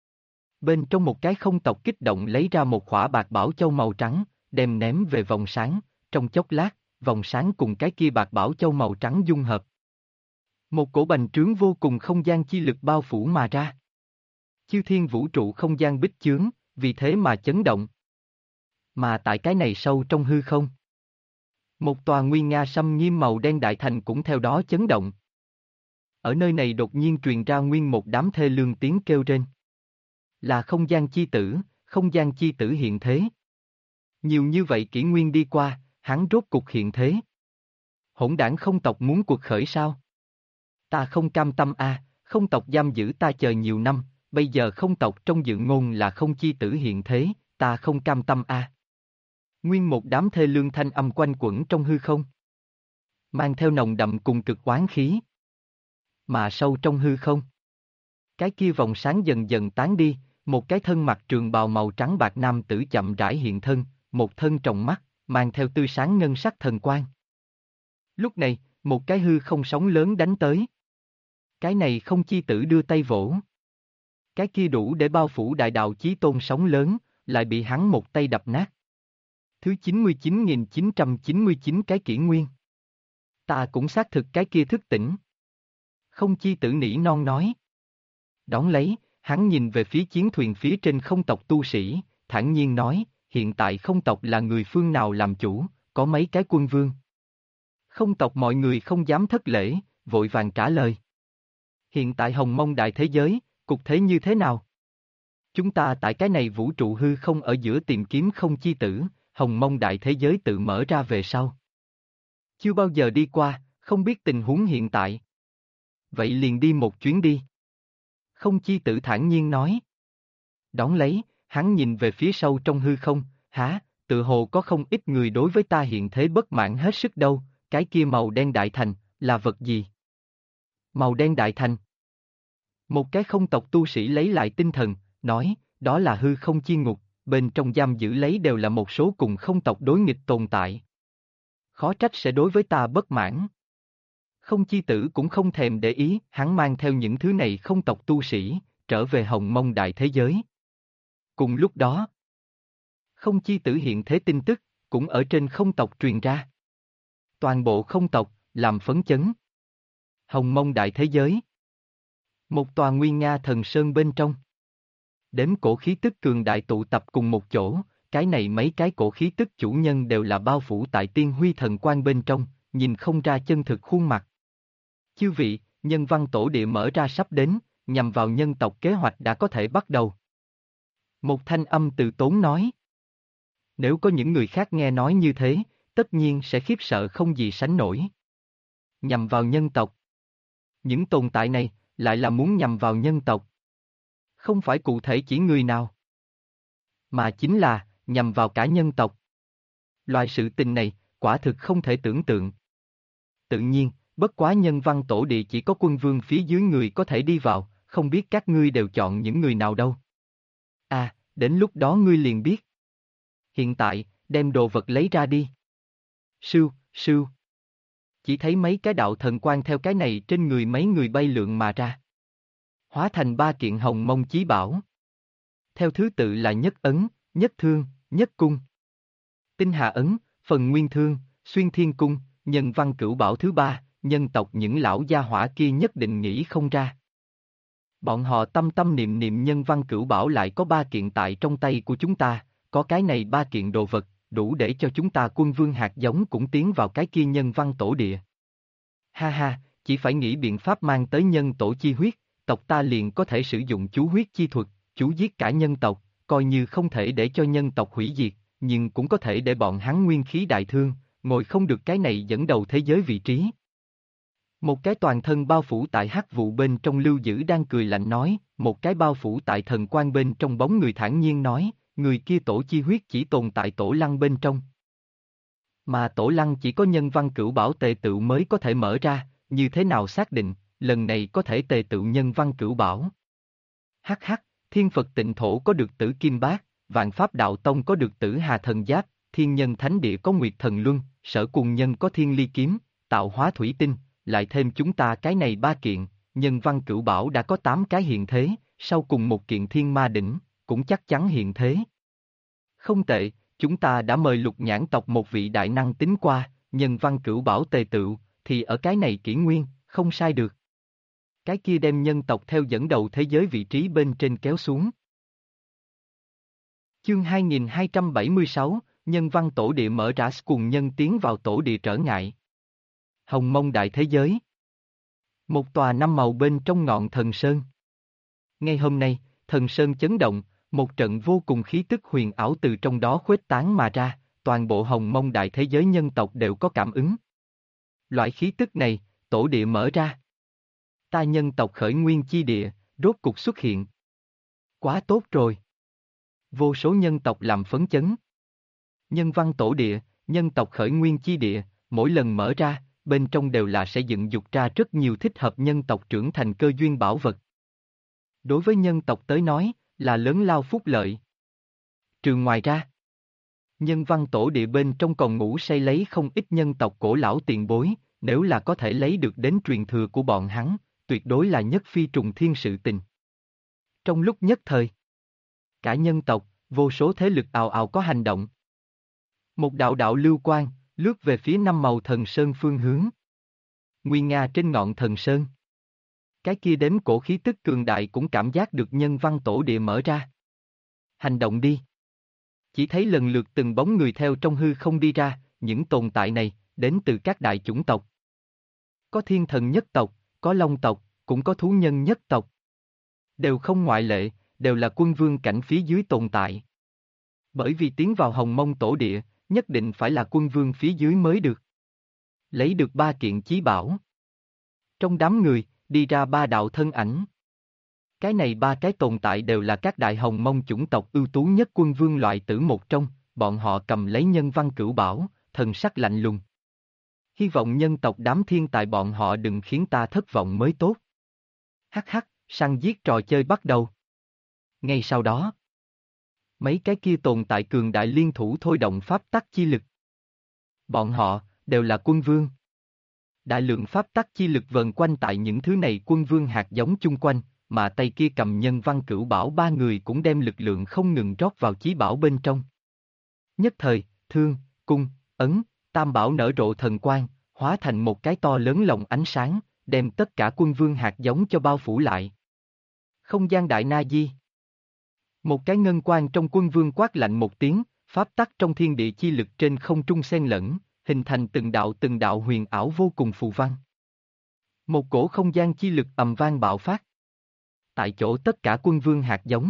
Bên trong một cái không tộc kích động lấy ra một khỏa bạc bảo châu màu trắng, đem ném về vòng sáng, trong chốc lát, vòng sáng cùng cái kia bạc bảo châu màu trắng dung hợp. Một cổ bành trướng vô cùng không gian chi lực bao phủ mà ra. Chư thiên vũ trụ không gian bích chướng, vì thế mà chấn động. Mà tại cái này sâu trong hư không. Một tòa nguy nga xăm nghiêm màu đen đại thành cũng theo đó chấn động. Ở nơi này đột nhiên truyền ra nguyên một đám thê lương tiếng kêu rên. Là không gian chi tử, không gian chi tử hiện thế. Nhiều như vậy kỷ nguyên đi qua, hắn rốt cục hiện thế. Hỗn đảng không tộc muốn cuộc khởi sao? Ta không cam tâm a, không tộc giam giữ ta chờ nhiều năm, bây giờ không tộc trong dự ngôn là không chi tử hiện thế, ta không cam tâm a. Nguyên một đám thê lương thanh âm quanh quẩn trong hư không. Mang theo nồng đậm cùng cực oán khí. Mà sâu trong hư không. Cái kia vòng sáng dần dần tán đi, một cái thân mặc trường bào màu trắng bạc nam tử chậm rãi hiện thân, một thân tròng mắt, mang theo tươi sáng ngân sắc thần quang. Lúc này, một cái hư không sóng lớn đánh tới. Cái này không chi tử đưa tay vỗ. Cái kia đủ để bao phủ đại đạo chí tôn sóng lớn, lại bị hắn một tay đập nát. Thứ 99.999 cái kỷ nguyên. Ta cũng xác thực cái kia thức tỉnh. Không chi tử nỉ non nói. Đón lấy, hắn nhìn về phía chiến thuyền phía trên không tộc tu sĩ, thản nhiên nói, hiện tại không tộc là người phương nào làm chủ, có mấy cái quân vương. Không tộc mọi người không dám thất lễ, vội vàng trả lời. Hiện tại hồng mông đại thế giới, cục thế như thế nào? Chúng ta tại cái này vũ trụ hư không ở giữa tìm kiếm không chi tử, hồng mông đại thế giới tự mở ra về sau. Chưa bao giờ đi qua, không biết tình huống hiện tại. Vậy liền đi một chuyến đi. Không chi tử thản nhiên nói. Đón lấy, hắn nhìn về phía sâu trong hư không, há, tự hồ có không ít người đối với ta hiện thế bất mãn hết sức đâu, cái kia màu đen đại thành, là vật gì? Màu đen đại thành. Một cái không tộc tu sĩ lấy lại tinh thần, nói, đó là hư không chi ngục, bên trong giam giữ lấy đều là một số cùng không tộc đối nghịch tồn tại. Khó trách sẽ đối với ta bất mãn. Không chi tử cũng không thèm để ý, hắn mang theo những thứ này không tộc tu sĩ, trở về hồng mông đại thế giới. Cùng lúc đó, không chi tử hiện thế tin tức, cũng ở trên không tộc truyền ra. Toàn bộ không tộc, làm phấn chấn. Hồng mông đại thế giới. Một tòa nguy nga thần sơn bên trong. Đếm cổ khí tức cường đại tụ tập cùng một chỗ, cái này mấy cái cổ khí tức chủ nhân đều là bao phủ tại tiên huy thần quang bên trong, nhìn không ra chân thực khuôn mặt. Chư vị, nhân văn tổ địa mở ra sắp đến, nhằm vào nhân tộc kế hoạch đã có thể bắt đầu. Một thanh âm từ tốn nói. Nếu có những người khác nghe nói như thế, tất nhiên sẽ khiếp sợ không gì sánh nổi. Nhằm vào nhân tộc. Những tồn tại này, lại là muốn nhằm vào nhân tộc. Không phải cụ thể chỉ người nào. Mà chính là, nhằm vào cả nhân tộc. Loại sự tình này, quả thực không thể tưởng tượng. Tự nhiên, bất quá nhân văn tổ địa chỉ có quân vương phía dưới người có thể đi vào, không biết các ngươi đều chọn những người nào đâu. À, đến lúc đó ngươi liền biết. Hiện tại, đem đồ vật lấy ra đi. Sưu, sưu. Chỉ thấy mấy cái đạo thần quang theo cái này trên người mấy người bay lượn mà ra. Hóa thành ba kiện hồng mông chí bảo. Theo thứ tự là nhất ấn, nhất thương, nhất cung. Tinh hà ấn, phần nguyên thương, xuyên thiên cung, nhân văn cửu bảo thứ ba, nhân tộc những lão gia hỏa kia nhất định nghĩ không ra. Bọn họ tâm tâm niệm niệm nhân văn cửu bảo lại có ba kiện tại trong tay của chúng ta, có cái này ba kiện đồ vật, đủ để cho chúng ta quân vương hạt giống cũng tiến vào cái kia nhân văn tổ địa. Ha ha, chỉ phải nghĩ biện pháp mang tới nhân tổ chi huyết, tộc ta liền có thể sử dụng chú huyết chi thuật, chú giết cả nhân tộc, coi như không thể để cho nhân tộc hủy diệt, nhưng cũng có thể để bọn hắn nguyên khí đại thương, ngồi không được cái này dẫn đầu thế giới vị trí. Một cái toàn thân bao phủ tại hắc vụ bên trong lưu dữ đang cười lạnh nói, một cái bao phủ tại thần quan bên trong bóng người thản nhiên nói, người kia tổ chi huyết chỉ tồn tại tổ lăng bên trong. Mà tổ lăng chỉ có nhân văn cửu bảo tề tự mới có thể mở ra, như thế nào xác định, lần này có thể tề tự nhân văn cửu bảo. Hắc hắc, Thiên Phật Tịnh Thổ có được Tử Kim Bát, Vạn Pháp Đạo Tông có được Tử Hà Thần Giáp, Thiên Nhân Thánh Địa có Nguyệt Thần Luân, Sở Cùng Nhân có Thiên Ly Kiếm, Tạo Hóa Thủy Tinh, lại thêm chúng ta cái này ba kiện, nhân văn cửu bảo đã có 8 cái hiện thế, sau cùng một kiện Thiên Ma Đỉnh, cũng chắc chắn hiện thế. Không tệ, chúng ta đã mời Lục Nhãn tộc một vị đại năng tính qua, nhân văn cửu bảo tề tựu, thì ở cái này kỷ nguyên, không sai được. Cái kia đem nhân tộc theo dẫn đầu thế giới vị trí bên trên kéo xuống. Chương 2276, Nhân văn tổ địa mở ra cùng nhân tiến vào tổ địa trở ngại. Hồng Mông đại thế giới. Một tòa năm màu bên trong ngọn thần sơn. Ngay hôm nay, thần sơn chấn động, một trận vô cùng khí tức huyền ảo từ trong đó khuếch tán mà ra, toàn bộ Hồng Mông đại thế giới nhân tộc đều có cảm ứng. Loại khí tức này, tổ địa mở ra. Ta nhân tộc khởi nguyên chi địa, rốt cục xuất hiện. Quá tốt rồi. Vô số nhân tộc làm phấn chấn. Nhân văn tổ địa, nhân tộc khởi nguyên chi địa, mỗi lần mở ra, bên trong đều là sẽ dựng dục ra rất nhiều thích hợp nhân tộc trưởng thành cơ duyên bảo vật. Đối với nhân tộc tới nói, là lớn lao phúc lợi. Trừ ngoài ra, nhân văn tổ địa bên trong còn ngủ say lấy không ít nhân tộc cổ lão tiền bối, nếu là có thể lấy được đến truyền thừa của bọn hắn, tuyệt đối là nhất phi trùng thiên sự tình. Trong lúc nhất thời, cả nhân tộc, vô số thế lực ào ào có hành động. Một đạo đạo lưu quang, lướt về phía năm màu thần sơn phương hướng. Nguy nga trên ngọn thần sơn. Cái kia đếm cổ khí tức cường đại cũng cảm giác được nhân văn tổ địa mở ra. Hành động đi. Chỉ thấy lần lượt từng bóng người theo trong hư không đi ra, những tồn tại này, đến từ các đại chủng tộc. Có thiên thần nhất tộc, có long tộc, cũng có thú nhân nhất tộc. Đều không ngoại lệ, đều là quân vương cảnh phía dưới tồn tại. Bởi vì tiến vào Hồng Mông tổ địa, nhất định phải là quân vương phía dưới mới được. Lấy được 3 kiện chí bảo. Trong đám người, đi ra 3 đạo thân ảnh. Cái này 3 cái tồn tại đều là các đại Hồng Mông chủng tộc ưu tú nhất quân vương loại tử một trong, bọn họ cầm lấy nhân văn cửu bảo, thần sắc lạnh lùng. Hy vọng nhân tộc đám thiên tài bọn họ đừng khiến ta thất vọng mới tốt. Hắc hắc, săn giết trò chơi bắt đầu. Ngay sau đó, mấy cái kia tồn tại cường đại liên thủ thôi động pháp tắc chi lực. Bọn họ, đều là quân vương. Đại lượng pháp tắc chi lực vần quanh tại những thứ này quân vương hạt giống chung quanh, mà tay kia cầm nhân văn cửu bảo 3 người cũng đem lực lượng không ngừng rót vào chí bảo bên trong. Nhất thời, thương, cung, ấn, tam bảo nở rộ thần quang, hóa thành một cái to lớn lồng ánh sáng, đem tất cả quân vương hạt giống cho bao phủ lại. Không gian đại na di. Một cái ngân quang trong quân vương quát lạnh một tiếng, pháp tắc trong thiên địa chi lực trên không trung xen lẫn, hình thành từng đạo huyền ảo vô cùng phù văn. Một cổ không gian chi lực ầm vang bạo phát. Tại chỗ tất cả quân vương hạt giống.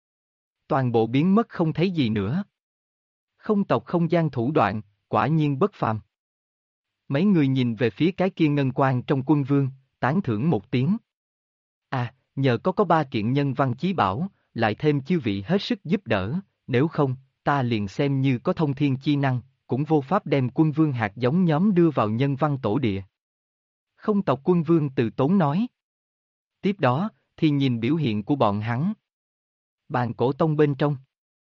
Toàn bộ biến mất không thấy gì nữa. Không tộc không gian thủ đoạn, quả nhiên bất phàm. Mấy người nhìn về phía cái kia ngân quang trong quân vương, tán thưởng một tiếng. À, nhờ có 3 kiện nhân văn chí bảo, lại thêm chư vị hết sức giúp đỡ, nếu không, ta liền xem như có thông thiên chi năng, cũng vô pháp đem quân vương hạt giống nhóm đưa vào nhân văn tổ địa. Không tộc quân vương từ tốn nói. Tiếp đó, thì nhìn biểu hiện của bọn hắn. Bàn cổ tông bên trong.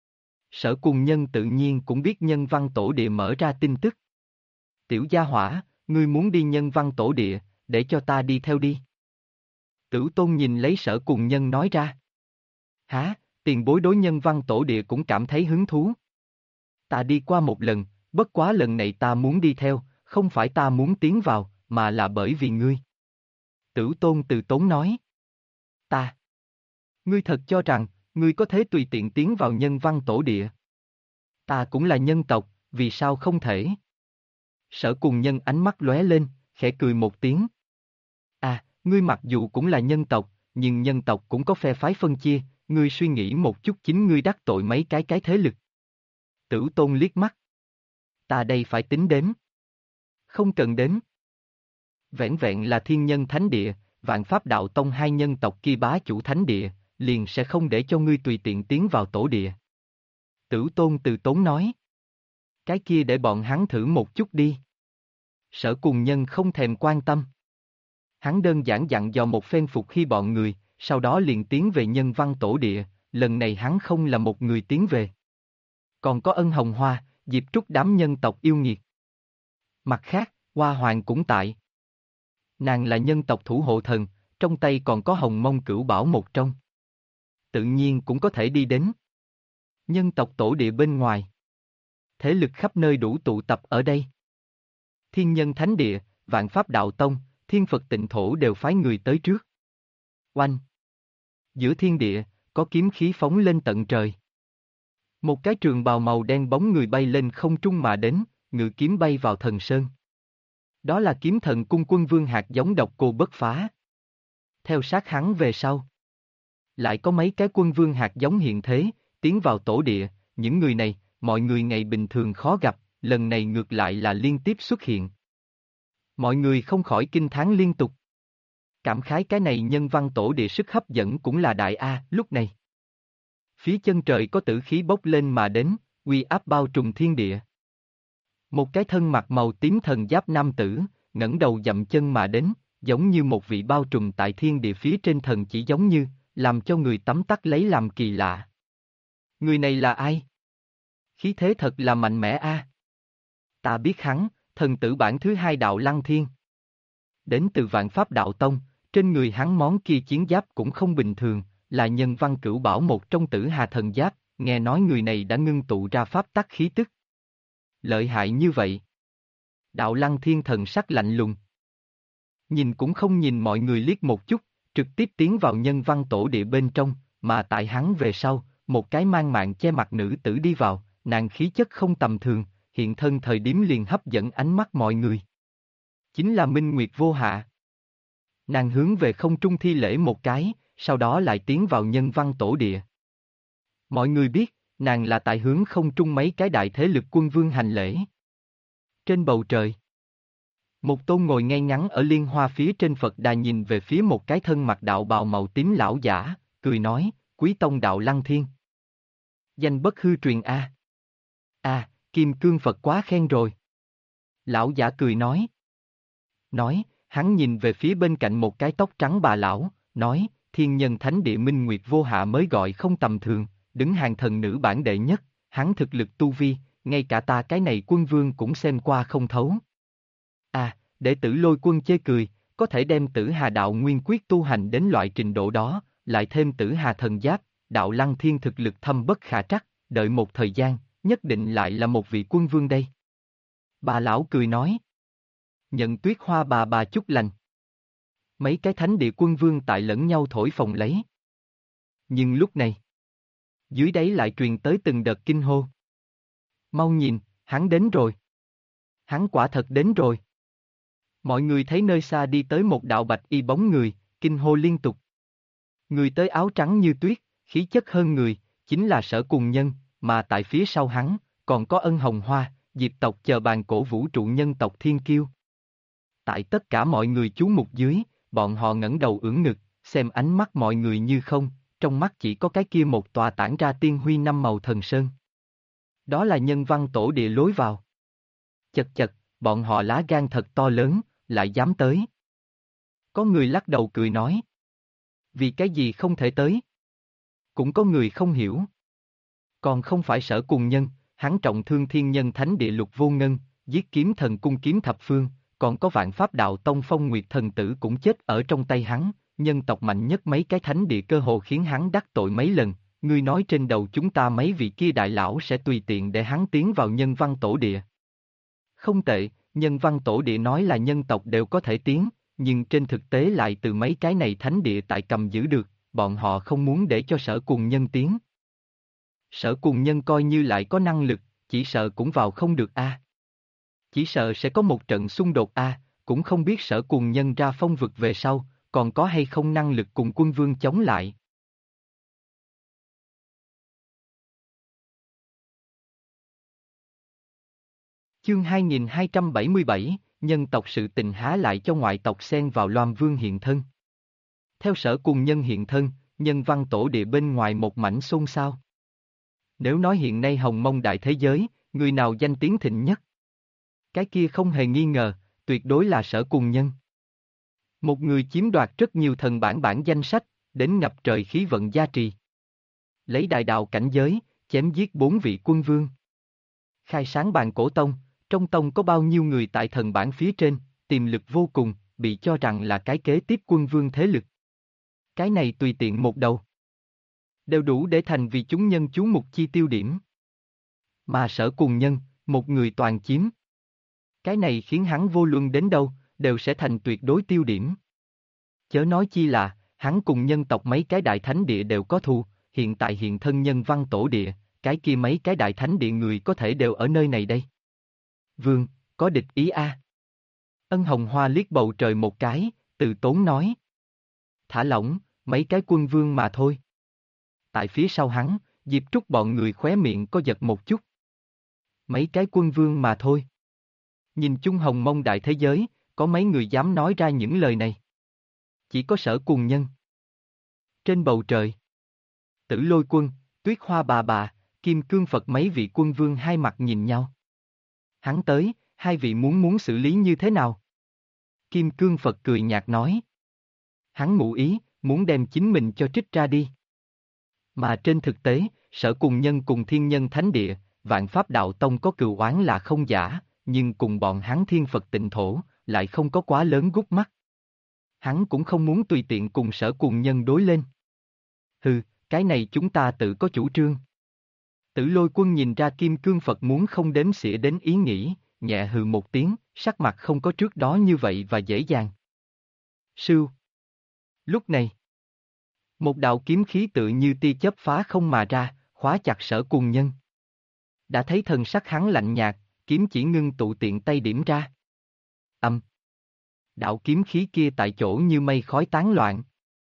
Sở cùng nhân tự nhiên cũng biết nhân văn tổ địa mở ra tin tức. Tiểu gia hỏa, ngươi muốn đi nhân văn tổ địa, để cho ta đi theo đi. Tử Tôn nhìn lấy Sở cùng nhân nói ra. Hả, tiền bối đối nhân văn tổ địa cũng cảm thấy hứng thú. Ta đi qua một lần, bất quá lần này ta muốn đi theo, không phải ta muốn tiến vào, mà là bởi vì ngươi. Tử Tôn từ tốn nói. Ta. Ngươi thật cho rằng, ngươi có thể tùy tiện tiến vào nhân văn tổ địa. Ta cũng là nhân tộc, vì sao không thể? Sở cùng nhân ánh mắt lóe lên, khẽ cười một tiếng. À, ngươi mặc dù cũng là nhân tộc, nhưng nhân tộc cũng có phe phái phân chia, ngươi suy nghĩ một chút chính ngươi đắc tội mấy cái thế lực. Tử Tôn liếc mắt. Ta đây phải tính đếm. Không cần đếm. Vẻn vẹn là thiên nhân thánh địa, vạn pháp đạo tông 2 nhân tộc kia bá chủ thánh địa, liền sẽ không để cho ngươi tùy tiện tiến vào tổ địa. Tử Tôn từ tốn nói. Cái kia để bọn hắn thử một chút đi. Sở cùng nhân không thèm quan tâm. Hắn đơn giản dặn dò một phen phục khi bọn người, sau đó liền tiến về nhân văn tổ địa, lần này hắn không là một người tiến về. Còn có Ân Hồng Hoa, Diệp Trúc đám nhân tộc yêu nghiệt. Mặt khác, Hoa Hoàng cũng tại. Nàng là nhân tộc thủ hộ thần, trong tay còn có Hồng Mông cửu bảo một trong. Tự nhiên cũng có thể đi đến. Nhân tộc tổ địa bên ngoài. Thế lực khắp nơi đủ tụ tập ở đây. Thiên nhân thánh địa, vạn pháp đạo tông, thiên Phật tịnh thổ đều phái người tới trước. Oanh! Giữa thiên địa, có kiếm khí phóng lên tận trời. Một cái trường bào màu đen bóng người bay lên không trung mà đến, ngự kiếm bay vào thần sơn. Đó là kiếm thần cung quân vương hạt giống độc cô bất phá. Theo sát hắn về sau. Lại có mấy cái quân vương hạt giống hiện thế, tiến vào tổ địa, những người này, mọi người ngày bình thường khó gặp, lần này ngược lại là liên tiếp xuất hiện. Mọi người không khỏi kinh thán liên tục. Cảm khái cái này nhân văn tổ địa sức hấp dẫn cũng là đại A, lúc này. Phía chân trời có tử khí bốc lên mà đến, uy áp bao trùm thiên địa. Một cái thân mặc màu tím thần giáp nam tử, ngẩng đầu dậm chân mà đến, giống như một vị bao trùm tại thiên địa phía trên thần chỉ giống như, làm cho người tấm tắc lấy làm kỳ lạ. Người này là ai? Khí thế thật là mạnh mẽ a. Ta biết hắn, thần tử bản thứ hai đạo Lăng Thiên. Đến từ Vạn Pháp Đạo Tông, trên người hắn món kia chiến giáp cũng không bình thường, là nhân văn cửu bảo một trong Tử Hà thần giáp, nghe nói người này đã ngưng tụ ra pháp tắc khí tức. Lợi hại như vậy. Đạo Lăng Thiên thần sắc lạnh lùng. Nhìn cũng không nhìn mọi người liếc một chút, trực tiếp tiến vào nhân văn tổ địa bên trong, mà tại hắn về sau, một cái mang mạng che mặt nữ tử đi vào, nàng khí chất không tầm thường, hiện thân thời điểm liền hấp dẫn ánh mắt mọi người. Chính là Minh Nguyệt Vô Hạ. Nàng hướng về không trung thi lễ một cái, sau đó lại tiến vào nhân văn tổ địa. Mọi người biết, nàng là tại hướng không trung mấy cái đại thế lực quân vương hành lễ. Trên bầu trời, một tôn ngồi ngay ngắn ở liên hoa phía trên Phật đà nhìn về phía một cái thân mặc đạo bào màu tím lão giả, cười nói, Quý Tông đạo Lăng Thiên. Danh bất hư truyền a. À, Kim Cương Phật quá khen rồi. Lão giả cười nói. Hắn nhìn về phía bên cạnh một cái tóc trắng bà lão, nói, thiên nhân thánh địa Minh Nguyệt Vô Hạ mới gọi không tầm thường, đứng hàng thần nữ bản đệ nhất, hắn thực lực tu vi, ngay cả ta cái này quân vương cũng xem qua không thấu. À, đệ tử Lôi Quân chê cười, có thể đem Tử Hà đạo nguyên quyết tu hành đến loại trình độ đó, lại thêm Tử Hà thần giáp, đạo Lăng Thiên thực lực thâm bất khả trắc, đợi một thời gian, nhất định lại là một vị quân vương đây. Bà lão cười nói. Nhận Tuyết Hoa bà chúc lành. Mấy cái thánh địa quân vương tại lẫn nhau thổi phồng lấy. Nhưng lúc này, dưới đáy lại truyền tới từng đợt kinh hô. Mau nhìn, hắn đến rồi. Hắn quả thật đến rồi. Mọi người thấy nơi xa đi tới một đạo bạch y bóng người, kinh hô liên tục. Người tới áo trắng như tuyết, khí chất hơn người, chính là Sở Cùng Nhân, mà tại phía sau hắn, còn có Ân Hồng Hoa, Diệp tộc chờ bàn cổ vũ trụ nhân tộc Thiên Kiêu. Tại tất cả mọi người chú mục dưới, bọn họ ngẩng đầu ưỡn ngực, xem ánh mắt mọi người như không, trong mắt chỉ có cái kia một tòa tản ra tiên huy năm màu thần sơn. Đó là nhân văn tổ địa lối vào. Chật chật, bọn họ lá gan thật to lớn, lại dám tới. Có người lắc đầu cười nói. Vì cái gì không thể tới? Cũng có người không hiểu. Còn không phải Sở Cùng Nhân, hắn trọng thương thiên nhân thánh địa Lục Vô Ngân, giết kiếm thần cung kiếm thập phương, còn có Vạn Pháp Đạo Tông Phong Nguyệt thần tử cũng chết ở trong tay hắn, nhân tộc mạnh nhất mấy cái thánh địa cơ hồ khiến hắn đắc tội mấy lần, ngươi nói trên đầu chúng ta mấy vị kia đại lão sẽ tùy tiện để hắn tiến vào nhân văn tổ địa. Không tệ, nhân văn tổ địa nói là nhân tộc đều có thể tiến, nhưng trên thực tế lại từ mấy cái này thánh địa tại cầm giữ được, bọn họ không muốn để cho Sở Cùng Nhân tiến. Sở Cùng Nhân coi như lại có năng lực, chỉ sợ cũng vào không được a. Chỉ sợ sẽ có một trận xung đột a, cũng không biết Sở Cùng Nhân ra phong vực về sau, còn có hay không năng lực cùng quân vương chống lại. Chương 2277, nhân tộc sự tình há lại cho ngoại tộc xen vào Loam Vương hiện thân. Theo Sở Cùng Nhân hiện thân, nhân văn tổ địa bên ngoài một mảnh xôn xao. Nếu nói hiện nay hồng mông đại thế giới, người nào danh tiếng thịnh nhất? Cái kia không hề nghi ngờ, tuyệt đối là Sở Cùng Nhân. Một người chiếm đoạt rất nhiều thần bản danh sách, đến ngập trời khí vận gia trì. Lấy đại đạo cảnh giới, chém giết 4 vị quân vương. Khai sáng bàn cổ tông, trong tông có bao nhiêu người tại thần bản phía trên, tiềm lực vô cùng, bị cho rằng là cái kế tiếp quân vương thế lực. Cái này tùy tiện một đầu. Đều đủ để thành vì chúng nhân chú mục chi tiêu điểm. Mà Sở Cùng Nhân, một người toàn chiếm. Cái này khiến hắn vô luận đến đâu, đều sẽ thành tuyệt đối tiêu điểm. Chớ nói chi là, hắn cùng nhân tộc mấy cái đại thánh địa đều có thù, hiện tại hiện thân nhân văn tổ địa, cái kia mấy cái đại thánh địa người có thể đều ở nơi này đây. Vương, có địch ý a? Ân Hồng Hoa liếc bầu trời một cái, từ tốn nói. Thả lỏng, mấy cái quân vương mà thôi. Tại phía sau hắn, Diệp Trúc bọn người khóe miệng có giật một chút. Mấy cái quân vương mà thôi. Nhìn chung hồng mông đại thế giới, có mấy người dám nói ra những lời này. Chỉ có Sở Cùng Nhân. Trên bầu trời, Tử Lôi Quân, Tuyết Hoa bà, Kim Cương Phật mấy vị quân vương hai mặt nhìn nhau. Hắn tới, hai vị muốn xử lý như thế nào? Kim Cương Phật cười nhạt nói. Hắn ngụ ý, muốn đem chính mình cho trích ra đi. Mà trên thực tế, Sở Cùng Nhân cùng Thiên Nhân Thánh Địa, Vạn Pháp Đạo Tông có cừu oán là không giả, nhưng cùng bọn hắn Thiên Phật Tịnh Thổ, lại không có quá lớn gút mắt. Hắn cũng không muốn tùy tiện cùng Sở Cùng Nhân đối lên. Hừ, cái này chúng ta tự có chủ trương. Tử Lôi Quân nhìn ra Kim Cương Phật muốn không đếm xỉa đến ý nghĩ, nhẹ hừ một tiếng, sắc mặt không có trước đó như vậy và dễ dàng. Sưu. Lúc này, một đạo kiếm khí tự như tia chớp phá không mà ra, khóa chặt Sở Cùng Nhân. Đã thấy thần sắc hắn lạnh nhạt, kiếm chỉ ngưng tụ tiện tay điểm ra. Đạo kiếm khí kia tại chỗ như mây khói tán loạn.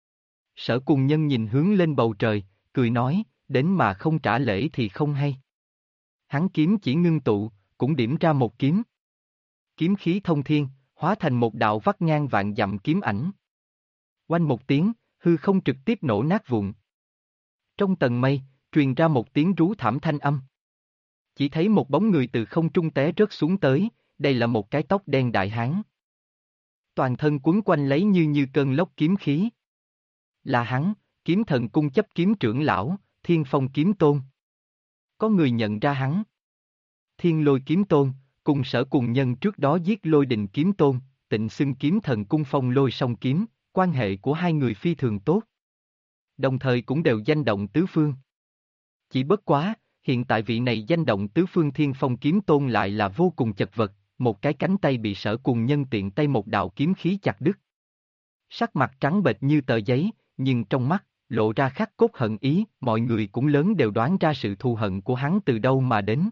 Sở Cùng Nhân nhìn hướng lên bầu trời, cười nói, đến mà không trả lễ thì không hay. Hắn kiếm chỉ ngưng tụ, cũng điểm ra một kiếm. Kiếm khí thông thiên, hóa thành một đạo vắt ngang vạn dặm kiếm ảnh. Oanh một tiếng, hư không trực tiếp nổ nát vụn. Trong tầng mây, truyền ra một tiếng rú thảm thanh âm. Chỉ thấy một bóng người từ không trung té rớt xuống tới, đây là một cái tóc đen đại hán. Toàn thân quấn quanh lấy như cơn lốc kiếm khí. Là hắn, Kiếm Thần Cung chấp kiếm trưởng lão, Thiên Phong Kiếm Tôn. Có người nhận ra hắn. Thiên Lôi Kiếm Tôn, cùng Sở Cùng Nhân trước đó giết Lôi Đình Kiếm Tôn, tịnh xưng Kiếm Thần Cung phong lôi song kiếm, quan hệ của hai người phi thường tốt. Đồng thời cũng đều danh động tứ phương. Chỉ bất quá, hiện tại vị này danh động tứ phương Thiên Phong Kiếm Tôn lại là vô cùng chật vật, một cái cánh tay bị Sở Cùng Nhân tiện tay một đạo kiếm khí chặt đứt. Sắc mặt trắng bệch như tờ giấy, nhưng trong mắt, lộ ra khắc cốt hận ý, mọi người cũng lớn đều đoán ra sự thù hận của hắn từ đâu mà đến.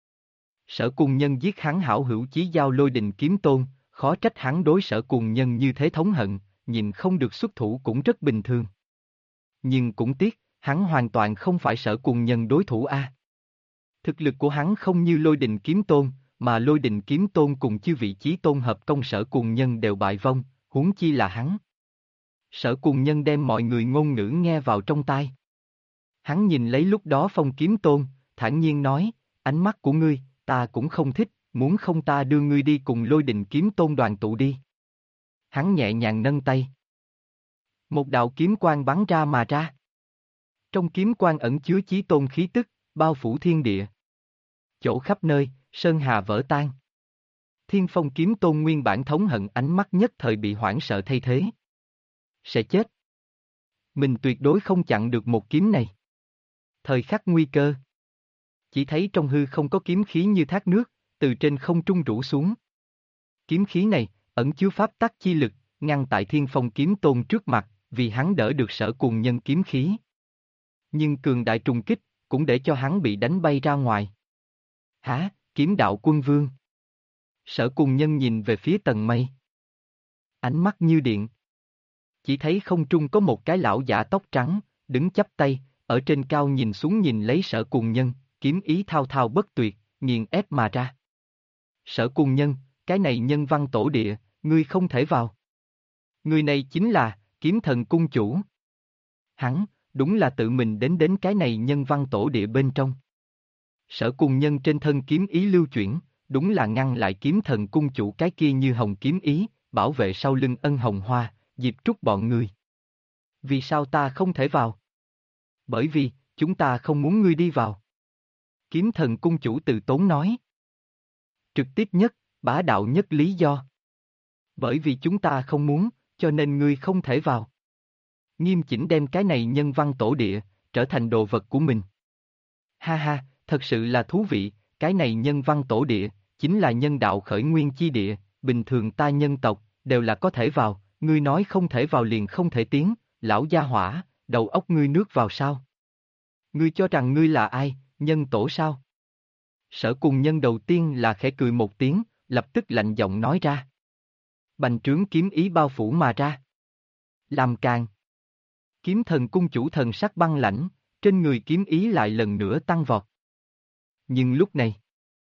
Sở Cùng Nhân giết hắn hảo hữu chí giao Lôi Đình Kiếm Tôn, khó trách hắn đối Sở Cùng Nhân như thế thống hận, nhìn không được xuất thủ cũng rất bình thường. Nhưng cũng tiếc, hắn hoàn toàn không phải Sở Cùng Nhân đối thủ a. Thực lực của hắn không như Lôi Đình Kiếm Tôn, mà Lôi Đình Kiếm Tôn cùng chư vị chí tôn hợp công Sở Cùng Nhân đều bại vong, huống chi là hắn. Sở Cùng Nhân đem mọi người ngôn ngữ nghe vào trong tai. Hắn nhìn lấy lúc đó Phong Kiếm Tôn, thản nhiên nói, ánh mắt của ngươi, ta cũng không thích, muốn không ta đưa ngươi đi cùng Lôi Đình Kiếm Tôn đoàn tụ đi. Hắn nhẹ nhàng nâng tay. Một đạo kiếm quang bắn ra mà ra. Trong kiếm quang ẩn chứa chí tôn khí tức, bao phủ thiên địa. Chỗ khắp nơi, sơn hà vỡ tan. Thiên Phong Kiếm Tôn nguyên bản thống hận ánh mắt nhất thời bị hoảng sợ thay thế. Sẽ chết. Mình tuyệt đối không chặn được một kiếm này. Thời khắc nguy cơ. Chỉ thấy trong hư không có kiếm khí như thác nước, từ trên không trung rủ xuống. Kiếm khí này, ẩn chứa pháp tắc chi lực, ngăn tại Thiên Phong Kiếm Tôn trước mặt, vì hắn đỡ được Sở Cùng Nhân kiếm khí. Nhưng cường đại trùng kích, cũng để cho hắn bị đánh bay ra ngoài. Hả, Kiếm Đạo Quân Vương. Sở Cùng Nhân nhìn về phía tầng mây. Ánh mắt như điện. Chỉ thấy không trung có một cái lão giả tóc trắng, đứng chắp tay, ở trên cao nhìn xuống nhìn lấy Sở Cùng Nhân, kiếm ý thao thao bất tuyệt, nghiền ép mà ra. Sở Cùng Nhân, cái này nhân văn tổ địa, ngươi không thể vào. Người này chính là, Kiếm Thần Cung chủ. Hắn, đúng là tự mình đến cái này nhân văn tổ địa bên trong. Sở Cùng Nhân trên thân kiếm ý lưu chuyển, đúng là ngăn lại Kiếm Thần Cung chủ cái kia như hồng kiếm ý, bảo vệ sau lưng Ân Hồng Hoa, Diệp Trúc bọn người. Vì sao ta không thể vào? Bởi vì, chúng ta không muốn ngươi đi vào. Kiếm Thần Cung chủ từ tốn nói. Trực tiếp nhất, bá đạo nhất lý do. Bởi vì chúng ta không muốn, cho nên ngươi không thể vào. Nghiêm chỉnh đem cái này nhân văn tổ địa, trở thành đồ vật của mình. Ha ha, thật sự là thú vị, cái này nhân văn tổ địa, chính là nhân đạo khởi nguyên chi địa, bình thường ta nhân tộc, đều là có thể vào, ngươi nói không thể vào liền không thể tiến, lão gia hỏa, đầu óc ngươi nước vào sao? Ngươi cho rằng ngươi là ai, Nhân tổ sao? Sở Cùng Nhân đầu tiên là khẽ cười một tiếng, lập tức lạnh giọng nói ra. Bành trướng kiếm ý bao phủ mà ra. Làm càng. Kiếm thần cung chủ thần sắc băng lãnh, trên người kiếm ý lại lần nữa tăng vọt. Nhưng lúc này,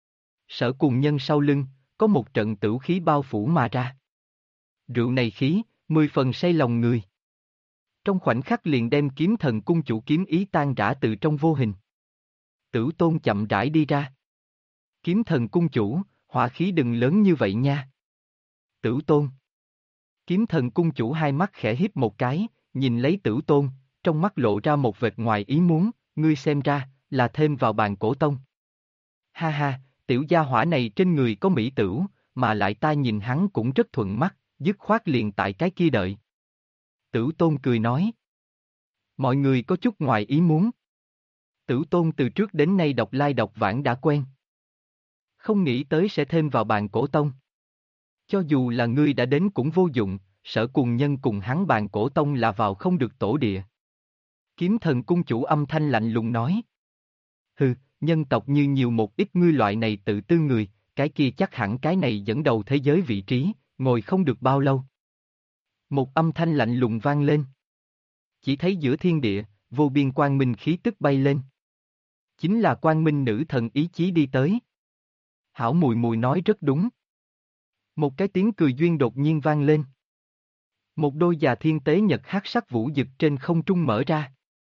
Sở Cùng Nhân sau lưng, có một trận tửu khí bao phủ mà ra. Rượu này khí, 10 phần say lòng người. Trong khoảnh khắc liền đem kiếm thần cung chủ kiếm ý tan rã từ trong vô hình. Tử Tôn chậm rãi đi ra. Kiếm thần cung chủ, hỏa khí đừng lớn như vậy nha. Tử Tôn. Kiếm thần cung chủ hai mắt khẽ híp một cái, nhìn lấy Tử Tôn, trong mắt lộ ra một vệt ngoài ý muốn, ngươi xem ra, là thêm vào bàn cổ tông. Ha ha, tiểu gia hỏa này trên người có mỹ tửu, mà lại ta nhìn hắn cũng rất thuận mắt, dứt khoát liền tại cái kia đợi. Tử Tôn cười nói. Mọi người có chút ngoài ý muốn. Tử Tôn từ trước đến nay độc lai độc vãng đã quen. Không nghĩ tới sẽ thêm vào bàn cổ tông. Cho dù là ngươi đã đến cũng vô dụng, Sở Cùng Nhân cùng hắn bàn cổ tông là vào không được tổ địa. Kiếm thần cung chủ âm thanh lạnh lùng nói. Hừ, nhân tộc như nhiều một ít ngươi loại này tự tư người, cái kia chắc hẳn cái này dẫn đầu thế giới vị trí, ngồi không được bao lâu. Một âm thanh lạnh lùng vang lên. Chỉ thấy giữa thiên địa, vô biên quang minh khí tức bay lên. Chính là quang minh nữ thần ý chí đi tới. Hảo mùi mùi nói rất đúng. Một cái tiếng cười duyên đột nhiên vang lên. Một đôi già thiên tế nhật hắc sắc vũ dực trên không trung mở ra.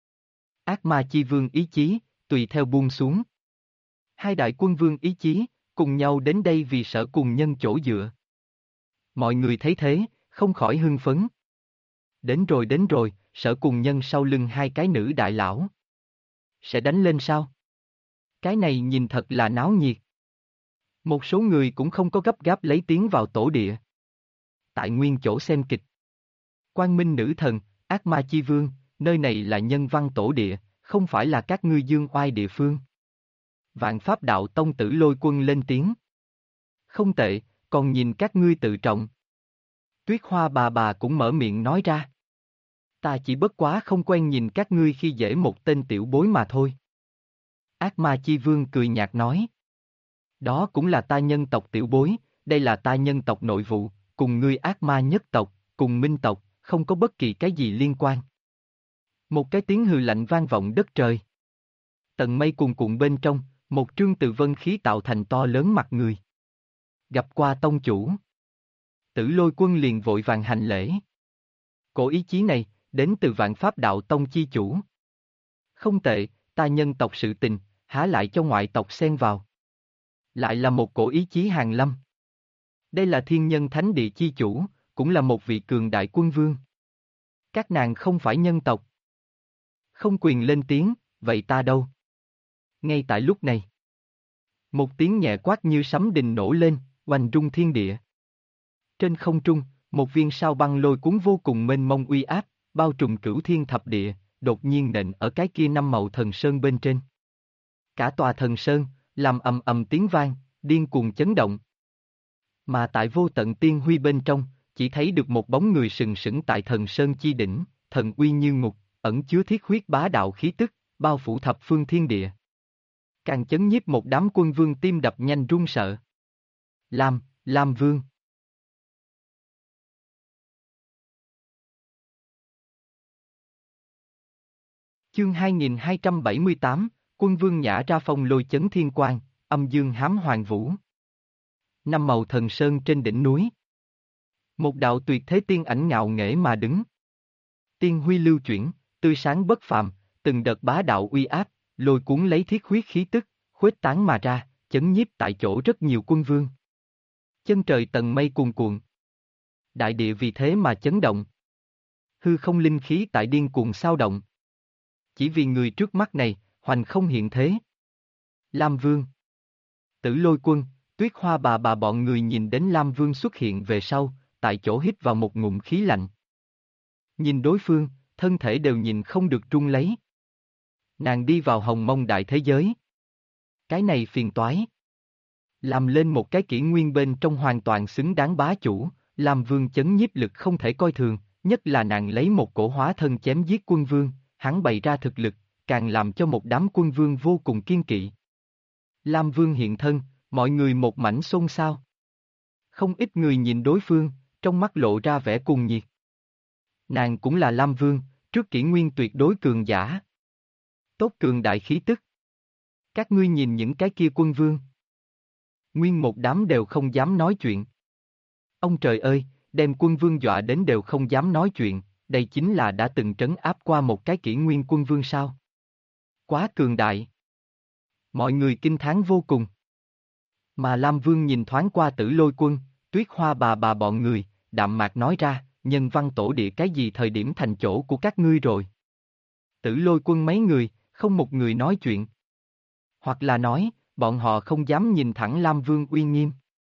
Ác ma chi vương ý chí, tùy theo buông xuống. Hai đại quân vương ý chí, cùng nhau đến đây vì Sở Cùng Nhân chỗ dựa. Mọi người thấy thế, không khỏi hưng phấn. Đến rồi, Sở Cùng Nhân sau lưng hai cái nữ đại lão. Sẽ đánh lên sao? Cái này nhìn thật là náo nhiệt. Một số người cũng không có gấp gáp lấy tiến vào tổ địa. Tại nguyên chỗ xem kịch. Quang Minh nữ thần, ác ma chi vương, nơi này là nhân văn tổ địa, không phải là các ngươi dương oai địa phương. Vạn Pháp Đạo Tông Tử Lôi Quân lên tiếng. Không tệ, còn nhìn các ngươi tự trọng. Tuyết Hoa bà cũng mở miệng nói ra. Ta chỉ bất quá không quen nhìn các ngươi khi dễ một tên tiểu bối mà thôi. Ác ma chi vương cười nhạt nói. Đó cũng là ta nhân tộc tiểu bối, đây là ta nhân tộc nội vụ, cùng ngươi ác ma nhất tộc, cùng minh tộc, không có bất kỳ cái gì liên quan. Một cái tiếng hừ lạnh vang vọng đất trời. Tầng mây cuồn cuộn bên trong, một trương từ vân khí tạo thành to lớn mặt người. Gặp qua tông chủ. Tử Lôi Quân liền vội vàng hành lễ. Cổ ý chí này, đến từ Vạn Pháp Đạo Tông chi chủ. Không tệ, ta nhân tộc sự tình, há lại cho ngoại tộc xen vào. Lại là một cổ ý chí hàng lâm. Đây là thiên nhân thánh địa chi chủ, cũng là một vị cường đại quân vương. Các nàng không phải nhân tộc. Không quyền lên tiếng, vậy ta đâu? Ngay tại lúc này. Một tiếng nhẹ quát như sấm đình nổ lên, oanh rung thiên địa. Trên không trung, một viên sao băng lôi cuốn vô cùng mênh mông uy áp, bao trùm cửu thiên thập địa, đột nhiên nện ở cái kia năm màu thần sơn bên trên. Cả tòa thần sơn, làm ầm ầm tiếng vang, điên cuồng chấn động. Mà tại vô tận tiên huy bên trong, chỉ thấy được một bóng người sừng sững tại thần sơn chi đỉnh, thần uy như ngục, ẩn chứa thiết huyết bá đạo khí tức, bao phủ thập phương thiên địa. Càng chấn nhiếp một đám quân vương tim đập nhanh run sợ. Lam Vương. Chương 2278, Quân Vương nhả ra phong lôi chấn thiên quang, âm dương hám hoàng vũ. Năm màu thần sơn trên đỉnh núi. Một đạo tuyệt thế tiên ảnh ngạo nghễ mà đứng. Tiên huy lưu chuyển, tươi sáng bất phàm, từng đợt bá đạo uy áp, lôi cuốn lấy thiết huyết khí tức, khuếch tán mà ra, chấn nhiếp tại chỗ rất nhiều quân vương. Chân trời tầng mây cuồn cuộn. Đại địa vì thế mà chấn động. Hư không linh khí tại điên cuồng xao động. Chỉ vì người trước mắt này, hoành không hiện thế. Lam Vương. Tử Lôi Quân, Tuyết Hoa bà bọn người nhìn đến Lam Vương xuất hiện về sau, tại chỗ hít vào một ngụm khí lạnh. Nhìn đối phương, thân thể đều nhìn không được run lấy. Nàng đi vào hồng mông đại thế giới. Cái này phiền toái. Làm lên một cái kỷ nguyên bên trong hoàn toàn xứng đáng bá chủ, Lam Vương chấn nhiếp lực không thể coi thường, nhất là nàng lấy một cổ hóa thân chém giết quân vương, hắn bày ra thực lực, càng làm cho một đám quân vương vô cùng kiên kỵ. Lam Vương hiện thân, mọi người một mảnh xôn xao. Không ít người nhìn đối phương, trong mắt lộ ra vẻ cuồng nhiệt. Nàng cũng là Lam Vương, trước kỷ nguyên tuyệt đối cường giả. Tốt cường đại khí tức. Các ngươi nhìn những cái kia quân vương. Nguyên một đám đều không dám nói chuyện. Ông trời ơi, đem quân vương dọa đến đều không dám nói chuyện, đây chính là đã từng trấn áp qua một cái kỷ nguyên quân vương sao. Quá cường đại. Mọi người kinh thán vô cùng. Mà Lam Vương nhìn thoáng qua Tử Lôi Quân, Tuyết Hoa bà bọn người, đạm mạc nói ra, nhân văn tổ địa cái gì thời điểm thành chỗ của các ngươi rồi. Tử Lôi Quân mấy người, không một người nói chuyện. Hoặc là nói, bọn họ không dám nhìn thẳng Lam Vương uy nghiêm.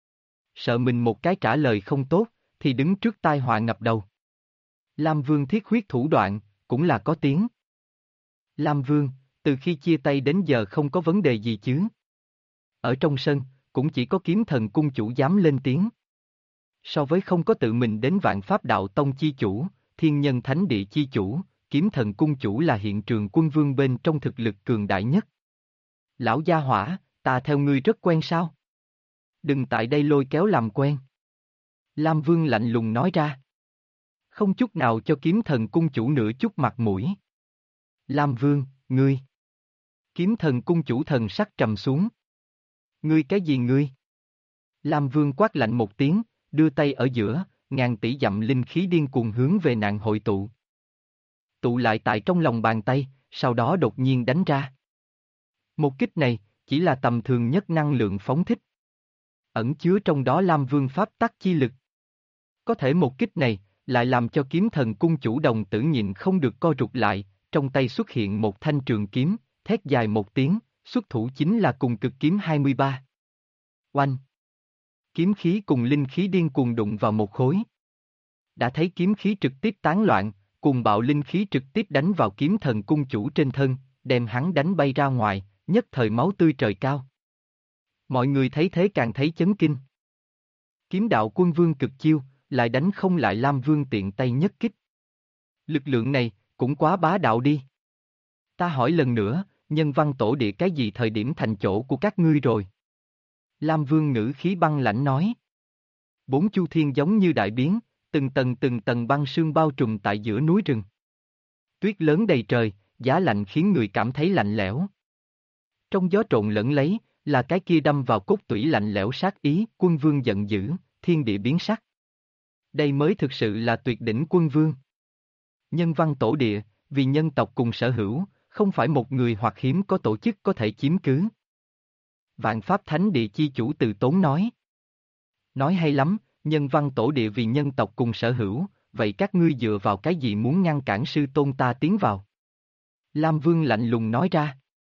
Sợ mình một cái trả lời không tốt, thì đứng trước tai họa ngập đầu. Lam Vương thiết huyết thủ đoạn, cũng là có tiếng. Lam Vương, từ khi chia tay đến giờ không có vấn đề gì chứ. Ở trong sân, cũng chỉ có Kiếm Thần cung chủ dám lên tiếng. So với không có tự mình đến Vạn Pháp Đạo Tông chi chủ, Thiên Nhân Thánh Địa chi chủ, Kiếm Thần cung chủ là hiện trường quân vương bên trong thực lực cường đại nhất. Lão gia hỏa, ta theo ngươi rất quen sao? Đừng tại đây lôi kéo làm quen. Lam Vương lạnh lùng nói ra. Không chút nào cho Kiếm Thần cung chủ nửa chút mặt mũi. Lam Vương, ngươi. Kiếm Thần cung chủ thần sắc trầm xuống. Ngươi cái gì ngươi? Lam Vương quát lạnh một tiếng, đưa tay ở giữa, ngàn tỷ dặm linh khí điên cuồng hướng về nàng hội tụ. Tụ lại tại trong lòng bàn tay, sau đó đột nhiên đánh ra. Một kích này, chỉ là tầm thường nhất năng lượng phóng thích. Ẩn chứa trong đó Lam Vương pháp tắc chi lực. Có thể một kích này, lại làm cho Kiếm Thần cung chủ đồng tử nhịn không được co rụt lại, trong tay xuất hiện một thanh trường kiếm, thét dài một tiếng, xuất thủ chính là cùng cực kiếm 23. Oanh! Kiếm khí cùng linh khí điên cuồng đụng vào một khối. Đã thấy kiếm khí trực tiếp tán loạn, cùng bạo linh khí trực tiếp đánh vào Kiếm Thần cung chủ trên thân, đem hắn đánh bay ra ngoài, nhất thời máu tươi trời cao. Mọi người thấy thế càng thấy chấn kinh. Kiếm đạo quân vương cực chiêu, lại đánh không lại Lam Vương tiện tay nhất kích. Lực lượng này, cũng quá bá đạo đi. Ta hỏi lần nữa, nhân văn tổ địa cái gì thời điểm thành chỗ của các ngươi rồi? Lam Vương ngữ khí băng lãnh nói. Bốn chu thiên giống như đại biến, từng tầng băng sương bao trùm tại giữa núi rừng. Tuyết lớn đầy trời, giá lạnh khiến người cảm thấy lạnh lẽo. Trong gió trộn lẫn lấy, là cái kia đâm vào cốt tủy lạnh lẽo sát ý, quân vương giận dữ, thiên địa biến sắc. Đây mới thực sự là tuyệt đỉnh quân vương. Nhân văn tổ địa, vì nhân tộc cùng sở hữu, không phải một người hoặc hiếm có tổ chức có thể chiếm cứ. Vạn Pháp Thánh Địa chi chủ Từ Tốn nói. Nói hay lắm, nhân văn tổ địa vì nhân tộc cùng sở hữu, vậy các ngươi dựa vào cái gì muốn ngăn cản sư tôn ta tiến vào? Lam Vương lạnh lùng nói ra.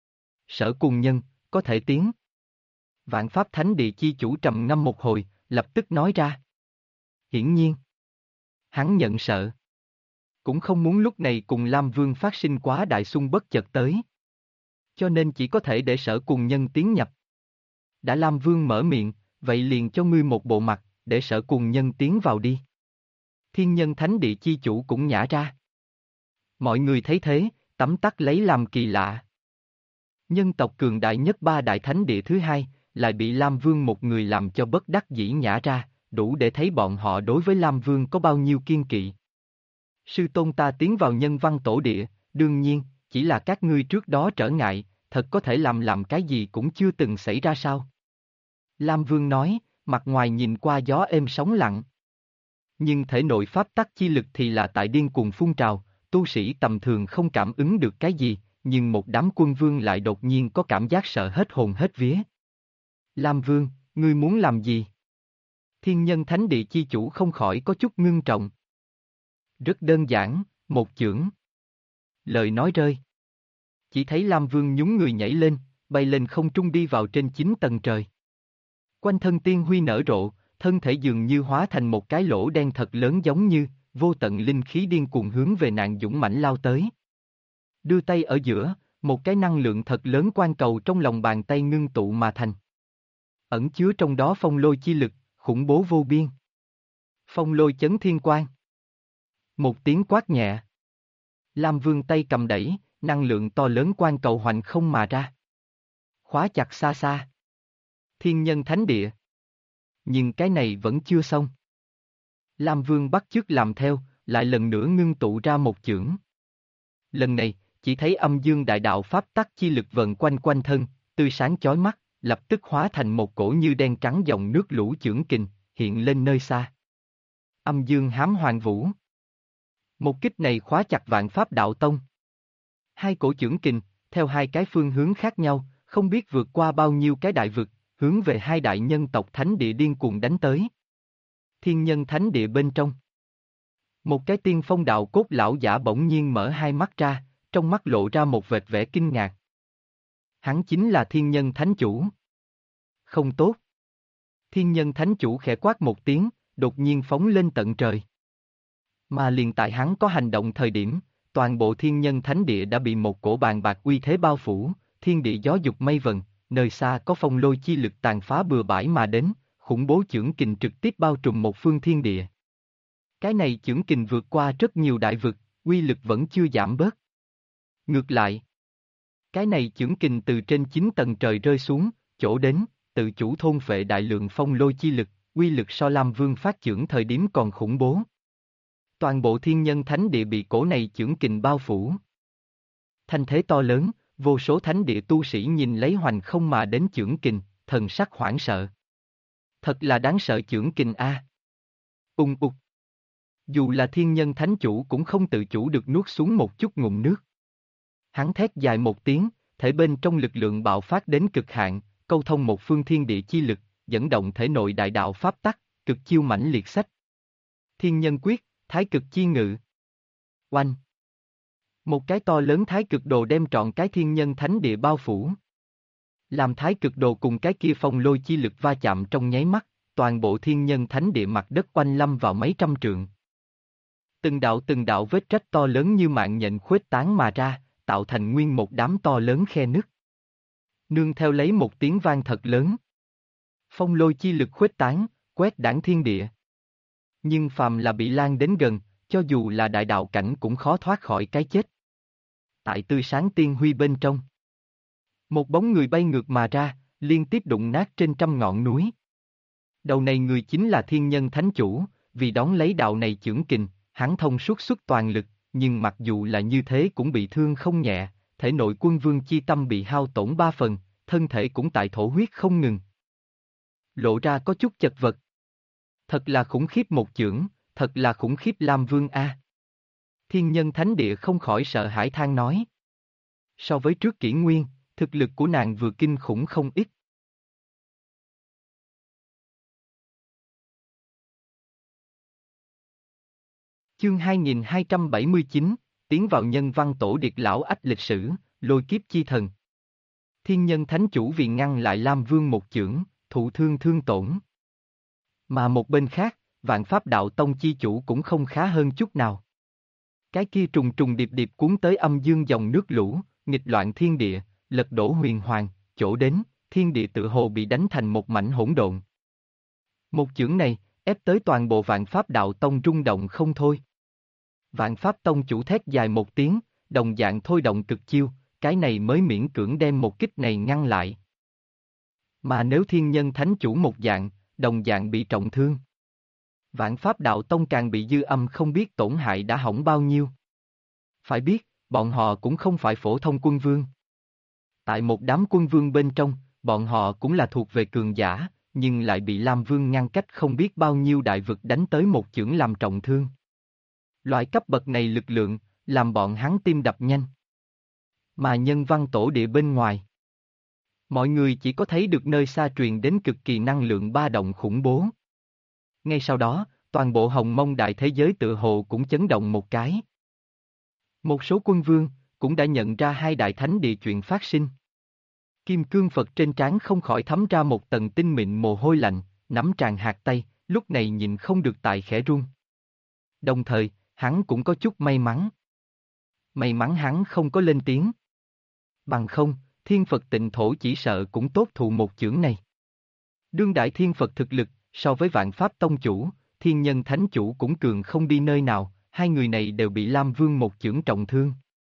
Sở cùng nhân, có thể tiến. Vạn Pháp Thánh Địa chi chủ trầm ngâm một hồi, lập tức nói ra. Hiển nhiên. Hắn nhận sợ. Cũng không muốn lúc này cùng Lam Vương phát sinh quá đại xung bất chợt tới. Cho nên chỉ có thể để sở cùng nhân tiến nhập. Đã Lam Vương mở miệng, vậy liền cho ngươi một bộ mặt, để sở cùng nhân tiến vào đi. Thiên Nhân Thánh Địa chi chủ cũng nhả ra. Mọi người thấy thế, tấm tắc lấy làm kỳ lạ. Nhân tộc cường đại nhất ba đại thánh địa thứ hai, lại bị Lam Vương một người làm cho bất đắc dĩ nhả ra, đủ để thấy bọn họ đối với Lam Vương có bao nhiêu kiên kỵ. Sư tôn ta tiến vào nhân văn tổ địa, đương nhiên, chỉ là các ngươi trước đó trở ngại, thật có thể làm cái gì cũng chưa từng xảy ra sao? Lam Vương nói, mặt ngoài nhìn qua gió êm sóng lặng. Nhưng thể nội pháp tắc chi lực thì là tại điên cuồng phun trào, tu sĩ tầm thường không cảm ứng được cái gì, nhưng một đám quân vương lại đột nhiên có cảm giác sợ hết hồn hết vía. Lam Vương, ngươi muốn làm gì? Thiên Nhân Thánh Địa chi chủ không khỏi có chút ngưng trọng. Rất đơn giản, một chưởng. Lời nói rơi. Chỉ thấy Lam Vương nhún người nhảy lên, bay lên không trung đi vào trên 9 tầng trời. Quanh thân tiên huy nở rộ, thân thể dường như hóa thành một cái lỗ đen thật lớn giống như, vô tận linh khí điên cuồng hướng về nàng dũng mãnh lao tới. Đưa tay ở giữa, một cái năng lượng thật lớn quan cầu trong lòng bàn tay ngưng tụ mà thành. Ẩn chứa trong đó phong lôi chi lực, khủng bố vô biên. Phong lôi chấn thiên quang. Một tiếng quát nhẹ. Lam Vương tay cầm đẩy, năng lượng to lớn quan cầu hoành không mà ra. Khóa chặt xa xa. Thiên nhân thánh địa. Nhưng cái này vẫn chưa xong. Lam Vương bắt chước làm theo, lại lần nữa ngưng tụ ra một chưởng. Lần này, chỉ thấy âm dương đại đạo pháp tắc chi lực vần quanh quanh thân, tươi sáng chói mắt, lập tức hóa thành một cổ như đen trắng dòng nước lũ chưởng kình, hiện lên nơi xa. Âm dương hám hoàng vũ. Một kích này khóa chặt Vạn Pháp Đạo Tông. Hai cổ chưởng kình, theo hai cái phương hướng khác nhau, không biết vượt qua bao nhiêu cái đại vực, hướng về hai đại nhân tộc thánh địa điên cuồng đánh tới. Thiên nhân thánh địa bên trong. Một cái tiên phong đạo cốt lão giả bỗng nhiên mở hai mắt ra, trong mắt lộ ra một vệt vẻ kinh ngạc. Hắn chính là thiên nhân thánh chủ. Không tốt. Thiên nhân thánh chủ khẽ quát một tiếng, đột nhiên phóng lên tận trời. Mà liền tại hắn có hành động thời điểm, toàn bộ thiên nhân thánh địa đã bị một cổ bàn bạc uy thế bao phủ, thiên địa gió dục mây vần, nơi xa có phong lôi chi lực tàn phá bừa bãi mà đến, khủng bố chưởng kình trực tiếp bao trùm một phương thiên địa. Cái này chưởng kình vượt qua rất nhiều đại vực, uy lực vẫn chưa giảm bớt. Ngược lại, cái này chưởng kình từ trên 9 tầng trời rơi xuống, chỗ đến, tự chủ thôn phệ đại lượng phong lôi chi lực, uy lực so Lam Vương phát chưởng thời điểm còn khủng bố. Toàn bộ thiên nhân thánh địa bị cổ này chưởng kình bao phủ. Thanh thế to lớn, vô số thánh địa tu sĩ nhìn lấy hoành không mà đến chưởng kình, thần sắc hoảng sợ. Thật là đáng sợ chưởng kình a. Ung ục. Dù là thiên nhân thánh chủ cũng không tự chủ được nuốt xuống một chút ngụm nước. Hắn thét dài một tiếng, thể bên trong lực lượng bạo phát đến cực hạn, câu thông một phương thiên địa chi lực, dẫn động thể nội đại đạo pháp tắc, cực chiêu mãnh liệt sách. Thiên nhân quyết, thái cực chi ngự. Oanh. Một cái to lớn thái cực đồ đem trọn cái thiên nhân thánh địa bao phủ. Làm thái cực đồ cùng cái kia phong lôi chi lực va chạm trong nháy mắt, toàn bộ thiên nhân thánh địa mặt đất oanh lâm vào mấy trăm trượng. Từng đạo vết rách to lớn như mạng nhện khuếch tán mà ra, tạo thành nguyên một đám to lớn khe nứt. Nương theo lấy một tiếng vang thật lớn. Phong lôi chi lực khuếch tán, quét đảng thiên địa. Nhưng phàm là bị lan đến gần, cho dù là đại đạo cảnh cũng khó thoát khỏi cái chết. Tại tươi sáng tiên huy bên trong. Một bóng người bay ngược mà ra, liên tiếp đụng nát trên trăm ngọn núi. Đầu này người chính là thiên nhân thánh chủ, vì đón lấy đạo này chưởng kình, hắn thông suốt xuất toàn lực, nhưng mặc dù là như thế cũng bị thương không nhẹ, thể nội quân vương chi tâm bị hao tổn 3 phần, thân thể cũng tại thổ huyết không ngừng. Lộ ra có chút chật vật. Thật là khủng khiếp một chưởng, thật là khủng khiếp Lam Vương a. Thiên nhân thánh địa không khỏi sợ hãi than nói. So với trước Kỷ Nguyên, thực lực của nàng vừa kinh khủng không ít. Chương 2279, tiến vào nhân văn tổ điệt lão ách lịch sử, lôi kiếp chi thần. Thiên nhân thánh chủ vì ngăn lại Lam Vương một chưởng, thụ thương thương tổn. Mà một bên khác, Vạn Pháp Đạo Tông chi chủ cũng không khá hơn chút nào. Cái kia trùng trùng điệp điệp cuốn tới âm dương dòng nước lũ, nghịch loạn thiên địa, lật đổ huyền hoàng, chỗ đến, thiên địa tự hồ bị đánh thành một mảnh hỗn độn. Một chưởng này, ép tới toàn bộ Vạn Pháp Đạo Tông rung động không thôi. Vạn Pháp Tông chủ thét dài một tiếng, đồng dạng thôi động cực chiêu, cái này mới miễn cưỡng đem một kích này ngăn lại. Mà nếu thiên nhân thánh chủ một dạng, đồng dạng bị trọng thương. Vạn Pháp Đạo Tông càng bị dư âm không biết tổn hại đã hỏng bao nhiêu. Phải biết, bọn họ cũng không phải phổ thông quân vương. Tại một đám quân vương bên trong, bọn họ cũng là thuộc về cường giả, nhưng lại bị Lam Vương ngăn cách không biết bao nhiêu đại vực đánh tới một chưởng làm trọng thương. Loại cấp bậc này lực lượng, làm bọn hắn tim đập nhanh. Mà nhân văn tổ địa bên ngoài. Mọi người chỉ có thấy được nơi xa truyền đến cực kỳ năng lượng ba động khủng bố. Ngay sau đó, toàn bộ hồng mông đại thế giới tự hồ cũng chấn động một cái. Một số quân vương, cũng đã nhận ra hai đại thánh địa chuyện phát sinh. Kim cương Phật trên trán không khỏi thấm ra một tầng tinh mịn mồ hôi lạnh, nắm tràn hạt tay, lúc này nhìn không được tại khẽ run. Đồng thời, hắn cũng có chút may mắn. May mắn hắn không có lên tiếng. Bằng không, Thiên Phật Tịnh Thổ chỉ sợ cũng tốt thụ một chưởng này. Đương đại Thiên Phật thực lực, so với Vạn Pháp Tông chủ, Thiên Nhân Thánh chủ cũng cường không đi nơi nào, hai người này đều bị Lam Vương một chưởng trọng thương.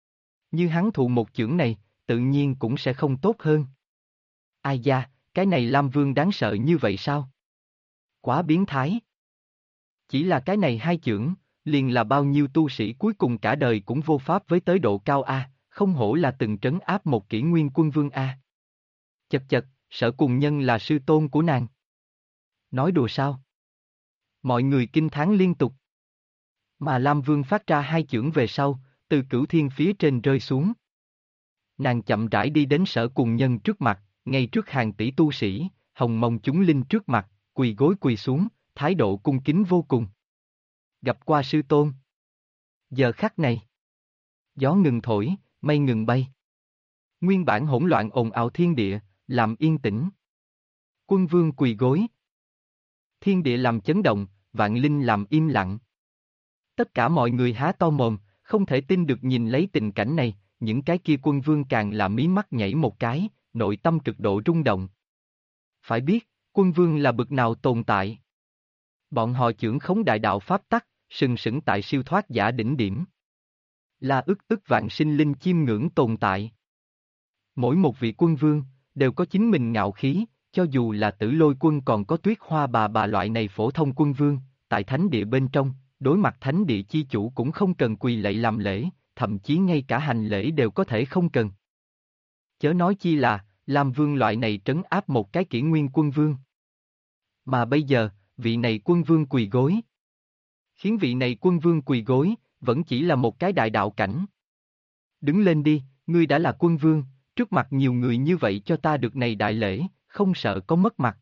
Như hắn thụ một chưởng này, tự nhiên cũng sẽ không tốt hơn. Ai da, cái này Lam Vương đáng sợ như vậy sao? Quá biến thái. Chỉ là cái này hai chưởng, liền là bao nhiêu tu sĩ cuối cùng cả đời cũng vô pháp với tới độ cao A, không hổ là từng trấn áp một kỷ nguyên quân vương A. Chật chật, Sở Cùng Nhân là sư tôn của nàng. Nói đùa sao? Mọi người kinh thán liên tục. Mà Lam Vương phát ra hai chưởng về sau, từ cửu thiên phía trên rơi xuống. Nàng chậm rãi đi đến Sở Cùng Nhân trước mặt, ngay trước hàng tỷ tu sĩ, hồng mông chúng linh trước mặt, quỳ gối quỳ xuống, thái độ cung kính vô cùng. Gặp qua sư tôn. Giờ khắc này, gió ngừng thổi, mây ngừng bay. Nguyên bản hỗn loạn ồn ào thiên địa, làm yên tĩnh. Quân vương quỳ gối. Thiên địa làm chấn động, vạn linh làm im lặng. Tất cả mọi người há to mồm, không thể tin được nhìn lấy tình cảnh này, những cái kia quân vương càng là mí mắt nhảy một cái, nội tâm cực độ rung động. Phải biết, quân vương là bực nào tồn tại. Bọn họ chưởng khống đại đạo pháp tắc, sừng sững tại siêu thoát giả đỉnh điểm. Là ức vạn sinh linh chiêm ngưỡng tồn tại. Mỗi một vị quân vương, đều có chính mình ngạo khí, cho dù là Tử Lôi quân còn có Tuyết Hoa bà loại này phổ thông quân vương, tại thánh địa bên trong, đối mặt thánh địa chi chủ cũng không cần quỳ lạy làm lễ, thậm chí ngay cả hành lễ đều có thể không cần. Chớ nói chi là, Lam Vương loại này trấn áp một cái kỷ nguyên quân vương. Mà bây giờ, vị này quân vương quỳ gối. Khiến vị này quân vương quỳ gối, vẫn chỉ là một cái đại đạo cảnh. Đứng lên đi, ngươi đã là quân vương, trước mặt nhiều người như vậy cho ta được này đại lễ, không sợ có mất mặt.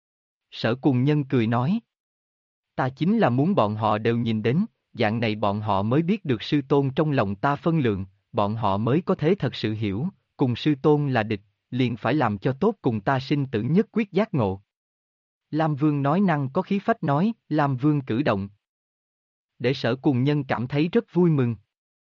Sở Cùng Nhân cười nói. Ta chính là muốn bọn họ đều nhìn đến, dạng này bọn họ mới biết được sư tôn trong lòng ta phân lượng, bọn họ mới có thể thật sự hiểu, cùng sư tôn là địch, liền phải làm cho tốt cùng ta sinh tử nhất quyết giác ngộ. Lam Vương nói năng có khí phách nói, Lam Vương cử động. Để Sở Cùng Nhân cảm thấy rất vui mừng.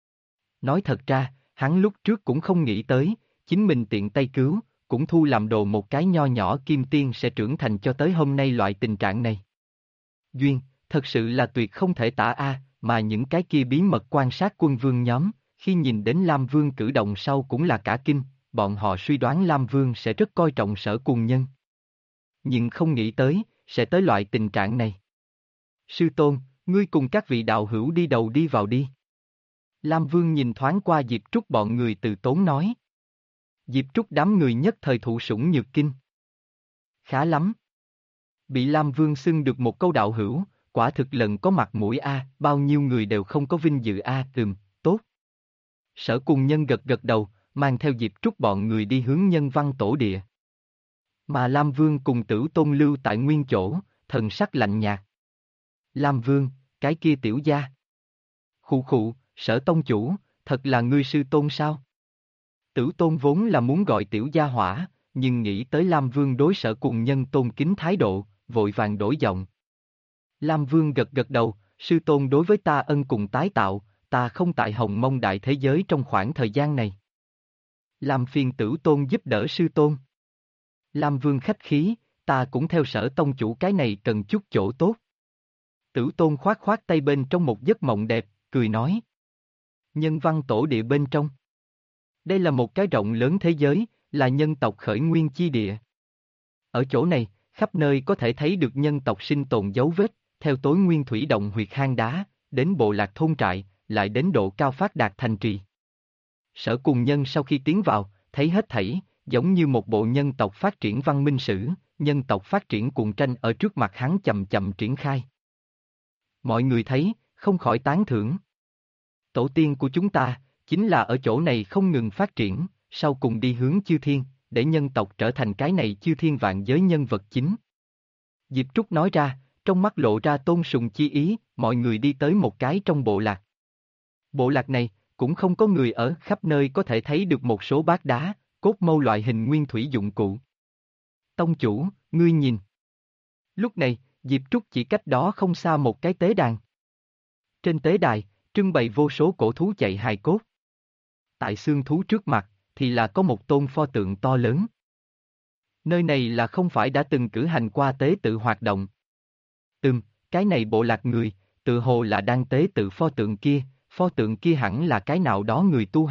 Nói thật ra, hắn lúc trước cũng không nghĩ tới, chính mình tiện tay cứu, cũng thu làm đồ một cái nho nhỏ kim tiên sẽ trưởng thành cho tới hôm nay loại tình trạng này. Duyên, thật sự là tuyệt không thể tả mà những cái kia bí mật quan sát quân vương nhóm, khi nhìn đến Lam Vương cử động sau cũng là cả kinh, bọn họ suy đoán Lam Vương sẽ rất coi trọng Sở Cùng Nhân. Nhưng không nghĩ tới, sẽ tới loại tình trạng này. Sư tôn, ngươi cùng các vị đạo hữu đi đầu đi vào đi. Lam Vương nhìn thoáng qua Diệp Trúc bọn người từ tốn nói. Diệp Trúc đám người nhất thời thụ sủng nhược kinh. Khá lắm. Bị Lam Vương xưng được một câu đạo hữu, quả thực lần có mặt mũi bao nhiêu người đều không có vinh dự tốt. Sở Cùng Nhân gật gật đầu, mang theo Diệp Trúc bọn người đi hướng Nhân Văn tổ địa. Mà Lam Vương cùng Tử Tôn lưu tại nguyên chỗ, thần sắc lạnh nhạt. Lam Vương, cái kia tiểu gia. Khụ khụ, Sở tông chủ, thật là ngươi sư tôn sao? Tử Tôn vốn là muốn gọi tiểu gia hỏa, nhưng nghĩ tới Lam Vương đối Sở Cùng Nhân tôn kính thái độ, vội vàng đổi giọng. Lam Vương gật gật đầu, sư tôn đối với ta ân cùng tái tạo, ta không tại Hồng Mông đại thế giới trong khoảng thời gian này. Làm phiền Tử Tôn giúp đỡ sư tôn. Lam Vương khách khí, ta cũng theo Sở tông chủ cái này cần chút chỗ tốt. Tử Tôn khoát khoát tay bên trong một giấc mộng đẹp, cười nói. Nhân Văn tổ địa bên trong. Đây là một cái rộng lớn thế giới, là nhân tộc khởi nguyên chi địa. Ở chỗ này, khắp nơi có thể thấy được nhân tộc sinh tồn dấu vết, theo tối nguyên thủy động huyệt hang đá, đến bộ lạc thôn trại, lại đến độ cao phát đạt thành trì. Sở Cùng Nhân sau khi tiến vào, thấy hết thảy, giống như một bộ nhân tộc phát triển văn minh sử, nhân tộc phát triển cuồng tranh ở trước mặt hắn chậm chậm triển khai. Mọi người thấy, không khỏi tán thưởng. Tổ tiên của chúng ta, chính là ở chỗ này không ngừng phát triển, sau cùng đi hướng chư thiên, để nhân tộc trở thành cái này chư thiên vạn giới nhân vật chính. Diệp Trúc nói ra, trong mắt lộ ra tôn sùng chi ý, mọi người đi tới một cái trong bộ lạc. Bộ lạc này, cũng không có người ở, khắp nơi có thể thấy được một số bát đá, cốt mâu loại hình nguyên thủy dụng cụ. Tông chủ, ngươi nhìn. Lúc này, Diệp Trúc chỉ cách đó không xa một cái tế đàn. Trên tế đài, trưng bày vô số cổ thú chạy hài cốt. Tại xương thú trước mặt, thì là có một tôn pho tượng to lớn. Nơi này là không phải đã từng cử hành qua tế tự hoạt động. Cái này bộ lạc người, tự hồ là đang tế tự pho tượng kia hẳn là cái nào đó người tu hành,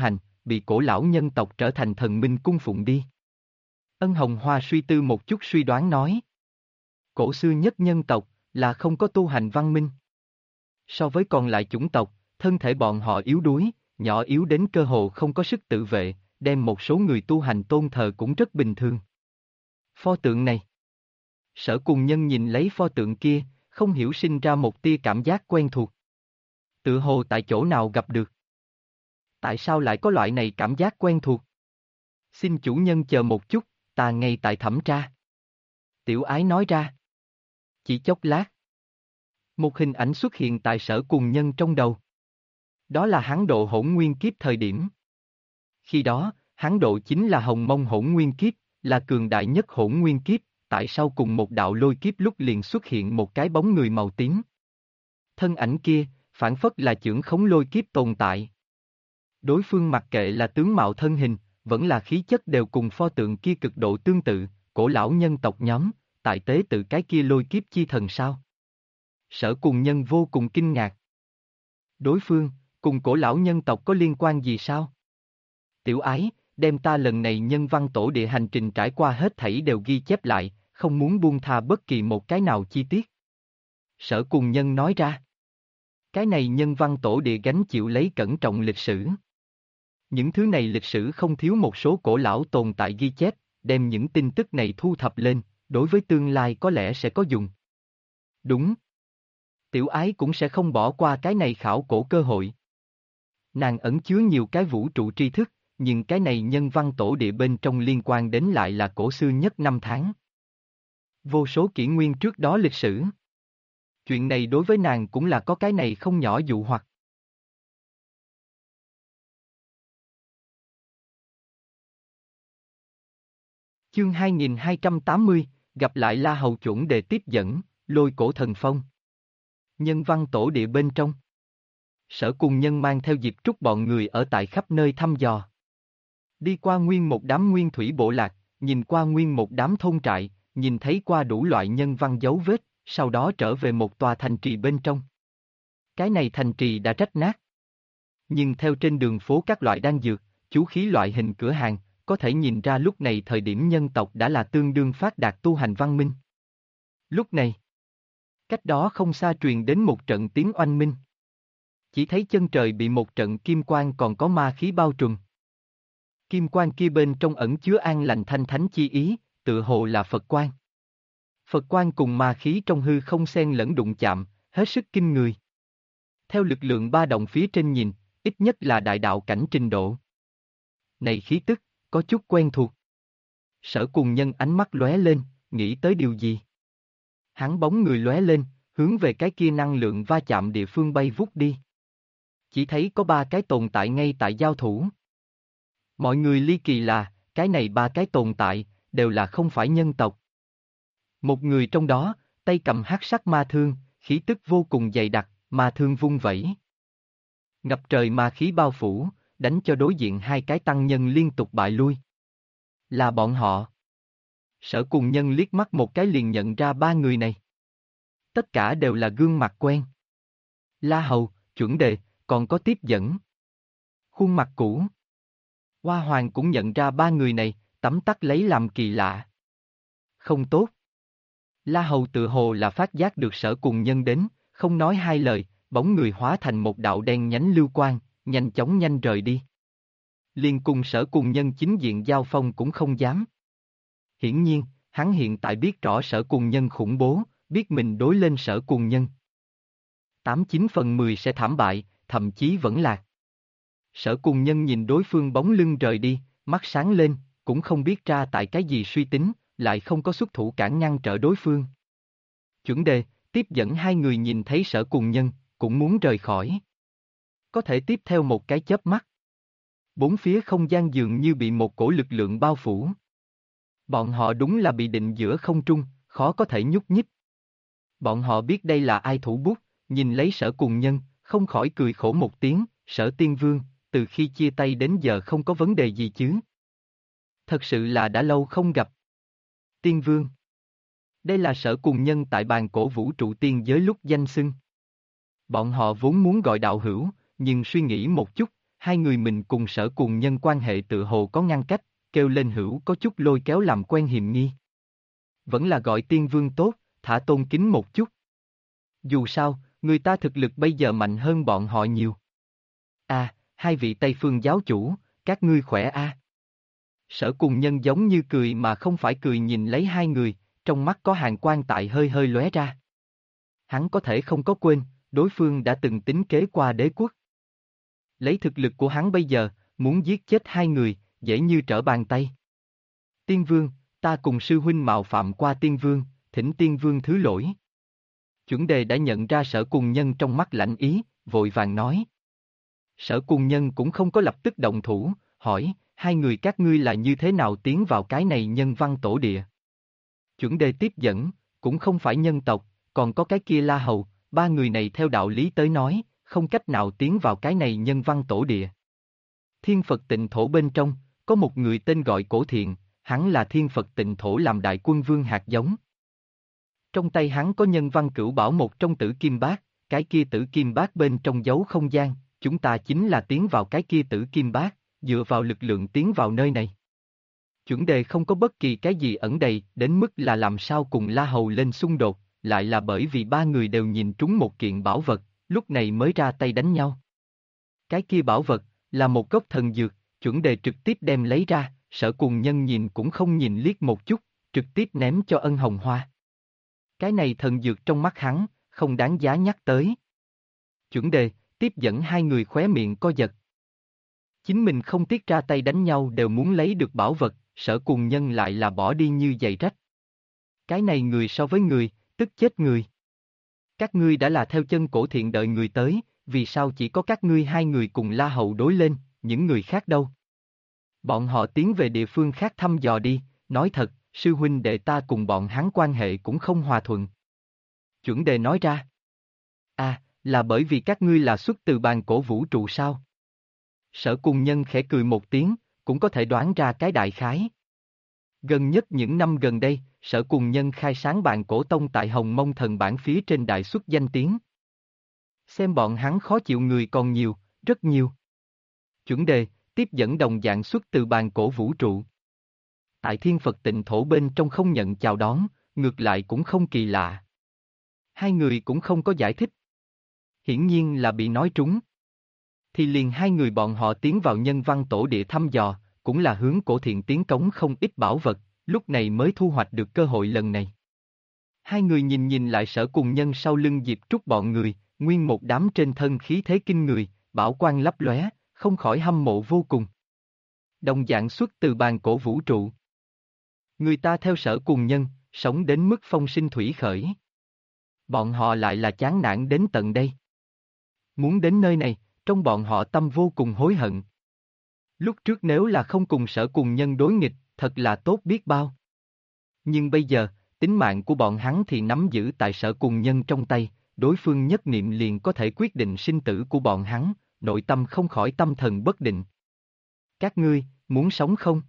bị cổ lão nhân tộc trở thành thần minh cung phụng đi. Ân Hồng Hoa suy tư một chút suy đoán nói. Cổ xưa nhất nhân tộc, là không có tu hành văn minh. So với còn lại chủng tộc, thân thể bọn họ yếu đuối, nhỏ yếu đến cơ hồ không có sức tự vệ, đem một số người tu hành tôn thờ cũng rất bình thường. Pho tượng này. Sở Cùng Nhân nhìn lấy pho tượng kia, không hiểu sinh ra một tia cảm giác quen thuộc. Tự hồ tại chỗ nào gặp được. Tại sao lại có loại này cảm giác quen thuộc? Xin chủ nhân chờ một chút, ta ngay tại thẩm tra. Tiểu Ái nói ra. Chỉ chốc lát. Một hình ảnh xuất hiện tại Sở Cùng Nhân trong đầu. Đó là hắn độ hỗn nguyên kiếp thời điểm. Khi đó, hắn độ chính là hồng mông hỗn nguyên kiếp, là cường đại nhất hỗn nguyên kiếp, tại sau cùng một đạo lôi kiếp lúc liền xuất hiện một cái bóng người màu tím. Thân ảnh kia, phản phất là chưởng khống lôi kiếp tồn tại. Đối phương mặc kệ là tướng mạo thân hình, vẫn là khí chất đều cùng pho tượng kia cực độ tương tự, cổ lão nhân tộc nhóm, tại tế tự cái kia lôi kiếp chi thần sao? Sở Cùng Nhân vô cùng kinh ngạc. Đối phương, cùng cổ lão nhân tộc có liên quan gì sao? Tiểu Ái, đem ta lần này nhân văn tổ địa hành trình trải qua hết thảy đều ghi chép lại, không muốn buông tha bất kỳ một cái nào chi tiết. Sở Cùng Nhân nói ra. Cái này nhân văn tổ địa gánh chịu lấy cẩn trọng lịch sử. Những thứ này lịch sử không thiếu một số cổ lão tồn tại ghi chép, đem những tin tức này thu thập lên, đối với tương lai có lẽ sẽ có dùng. Đúng. Tiểu Ái cũng sẽ không bỏ qua cái này khảo cổ cơ hội. Nàng ẩn chứa nhiều cái vũ trụ tri thức, nhưng cái này nhân văn tổ địa bên trong liên quan đến lại là cổ xưa nhất năm tháng. Vô số kỷ nguyên trước đó lịch sử. Chuyện này đối với nàng cũng là có cái này không nhỏ dụ hoặc. Chương 2280, gặp lại La Hầu chuẩn đề tiếp dẫn, lôi cổ thần phong. Nhân văn tổ địa bên trong. Sở Cùng Nhân mang theo Diệp Trúc bọn người ở tại khắp nơi thăm dò. Đi qua nguyên một đám nguyên thủy bộ lạc, nhìn qua nguyên một đám thôn trại, nhìn thấy qua đủ loại nhân văn dấu vết, sau đó trở về một tòa thành trì bên trong. Cái này thành trì đã rách nát. Nhưng theo trên đường phố các loại đan dược, chú khí loại hình cửa hàng, có thể nhìn ra lúc này thời điểm nhân tộc đã là tương đương phát đạt tu hành văn minh. Lúc này, cách đó không xa truyền đến một trận tiếng oanh minh. Chỉ thấy chân trời bị một trận kim quang còn có ma khí bao trùm. Kim quang kia bên trong ẩn chứa an lành thanh thánh chi ý, tự hồ là Phật quang. Phật quang cùng ma khí trong hư không xen lẫn đụng chạm, hết sức kinh người. Theo lực lượng ba động phía trên nhìn, ít nhất là đại đạo cảnh trình độ. Này khí tức, có chút quen thuộc. Sở Cùng Nhân ánh mắt lóe lên, nghĩ tới điều gì? Hắn bóng người lóe lên, hướng về cái kia năng lượng va chạm địa phương bay vút đi. Chỉ thấy có ba cái tồn tại ngay tại giao thủ. Mọi người ly kỳ là, cái này ba cái tồn tại, đều là không phải nhân tộc. Một người trong đó, tay cầm hắc sắc ma thương, khí tức vô cùng dày đặc, ma thương vung vẩy. Ngập trời ma khí bao phủ, đánh cho đối diện hai cái tăng nhân liên tục bại lui. Là bọn họ. Sở Cùng Nhân liếc mắt một cái liền nhận ra ba người này. Tất cả đều là gương mặt quen. La Hầu, chuẩn đề, còn có tiếp dẫn. Khuôn mặt cũ. Hoa Hoàng cũng nhận ra ba người này, tấm tắc lấy làm kỳ lạ. Không tốt. La Hầu tự hồ là phát giác được Sở Cùng Nhân đến, không nói hai lời, bóng người hóa thành một đạo đen nhánh lưu quang, nhanh chóng nhanh rời đi. Liền cùng Sở Cùng Nhân chính diện giao phong cũng không dám. Hiển nhiên, hắn hiện tại biết rõ Sở Cùng Nhân khủng bố, biết mình đối lên Sở Cùng Nhân. 89/10 sẽ thảm bại, thậm chí vẫn lạc. Sở Cùng Nhân nhìn đối phương bóng lưng rời đi, mắt sáng lên, cũng không biết ra tại cái gì suy tính, lại không có xuất thủ cản ngăn trở đối phương. Chuẩn đề, tiếp dẫn hai người nhìn thấy Sở Cùng Nhân, cũng muốn rời khỏi. Có thể tiếp theo một cái chớp mắt. Bốn phía không gian dường như bị một cổ lực lượng bao phủ. Bọn họ đúng là bị định giữa không trung, khó có thể nhúc nhích. Bọn họ biết đây là ai thủ bút, nhìn lấy Sở Cùng Nhân, không khỏi cười khổ một tiếng, Sở Tiên Vương, từ khi chia tay đến giờ không có vấn đề gì chứ. Thật sự là đã lâu không gặp. Tiên Vương. Đây là Sở Cùng Nhân tại bàn cổ vũ trụ tiên giới lúc danh xưng. Bọn họ vốn muốn gọi đạo hữu, nhưng suy nghĩ một chút, hai người mình cùng Sở Cùng Nhân quan hệ tự hồ có ngăn cách, kêu lên Hữu có chút lôi kéo làm quen hiềm nghi. Vẫn là gọi Tiên Vương tốt, thả tôn kính một chút. Dù sao, người ta thực lực bây giờ mạnh hơn bọn họ nhiều. À, hai vị Tây Phương giáo chủ, các ngươi khỏe a? Sở Cùng Nhân giống như cười mà không phải cười nhìn lấy hai người, trong mắt có hàn quang tại hơi hơi lóe ra. Hắn có thể không có quên, đối phương đã từng tính kế qua đế quốc. Lấy thực lực của hắn bây giờ, muốn giết chết hai người, dễ như trở bàn tay. Tiên Vương, ta cùng sư huynh mạo phạm qua Tiên Vương, thỉnh Tiên Vương thứ lỗi. Chuẩn đề đã nhận ra Sở Cùng Nhân trong mắt lạnh ý, vội vàng nói. Sở Cùng Nhân cũng không có lập tức động thủ, hỏi, hai người các ngươi là như thế nào tiến vào cái này nhân văn tổ địa? Chuẩn đề tiếp dẫn, cũng không phải nhân tộc, còn có cái kia La Hầu, ba người này theo đạo lý tới nói, không cách nào tiến vào cái này nhân văn tổ địa. Thiên Phật Tịnh Thổ bên trong, có một người tên gọi Cổ Thiện, hắn là Thiên Phật Tịnh Thổ làm đại quân vương hạt giống. Trong tay hắn có nhân văn cửu bảo một trong tử kim bát, cái kia tử kim bát bên trong giấu không gian, chúng ta chính là tiến vào cái kia tử kim bát, dựa vào lực lượng tiến vào nơi này. Chuẩn đề không có bất kỳ cái gì ẩn đầy, đến mức là làm sao cùng La Hầu lên xung đột, lại là bởi vì ba người đều nhìn trúng một kiện bảo vật, lúc này mới ra tay đánh nhau. Cái kia bảo vật, là một gốc thần dược, chuẩn đề trực tiếp đem lấy ra, Sở Cùng Nhân nhìn cũng không nhìn liếc một chút, trực tiếp ném cho Ân Hồng Hoa. Cái này thần dược trong mắt hắn, không đáng giá nhắc tới. Chuẩn đề, tiếp dẫn hai người khóe miệng co giật. Chính mình không tiếc ra tay đánh nhau đều muốn lấy được bảo vật, Sở Cùng Nhân lại là bỏ đi như giày rách. Cái này người so với người, tức chết người. Các ngươi đã là theo chân Cổ Thiện đợi người tới, vì sao chỉ có các ngươi hai người cùng La Hầu đối lên, những người khác đâu? Bọn họ tiến về địa phương khác thăm dò đi, nói thật, sư huynh đệ ta cùng bọn hắn quan hệ cũng không hòa thuận. Chuẩn đề nói ra. À, là bởi vì các ngươi là xuất từ bàn cổ vũ trụ sao? Sở Cùng Nhân khẽ cười một tiếng, cũng có thể đoán ra cái đại khái. Gần nhất những năm gần đây, Sở Cùng Nhân khai sáng bàn cổ tông tại Hồng Mông Thần Bản phía trên đại xuất danh tiếng. Xem bọn hắn khó chịu người còn nhiều, rất nhiều. Chuẩn đề, tiếp dẫn đồng dạng xuất từ bàn cổ vũ trụ. Tại Thiên Phật Tịnh Thổ bên trong không nhận chào đón, ngược lại cũng không kỳ lạ. Hai người cũng không có giải thích. Hiển nhiên là bị nói trúng. Thì liền hai người bọn họ tiến vào nhân văn tổ địa thăm dò, cũng là hướng Cổ Thiện tiến cống không ít bảo vật, lúc này mới thu hoạch được cơ hội lần này. Hai người nhìn lại Sở Cùng Nhân sau lưng Diệp Trúc bọn người, nguyên một đám trên thân khí thế kinh người, bảo quang lấp lóe, không khỏi hâm mộ vô cùng. Đồng dạng xuất từ bàn cổ vũ trụ. Người ta theo Sở Cùng Nhân, sống đến mức phong sinh thủy khởi. Bọn họ lại là chán nản đến tận đây. Muốn đến nơi này, trong bọn họ tâm vô cùng hối hận. Lúc trước nếu là không cùng Sở Cùng Nhân đối nghịch, thật là tốt biết bao. Nhưng bây giờ, tính mạng của bọn hắn thì nắm giữ tại Sở Cùng Nhân trong tay, đối phương nhất niệm liền có thể quyết định sinh tử của bọn hắn, nội tâm không khỏi tâm thần bất định. Các ngươi, muốn sống không?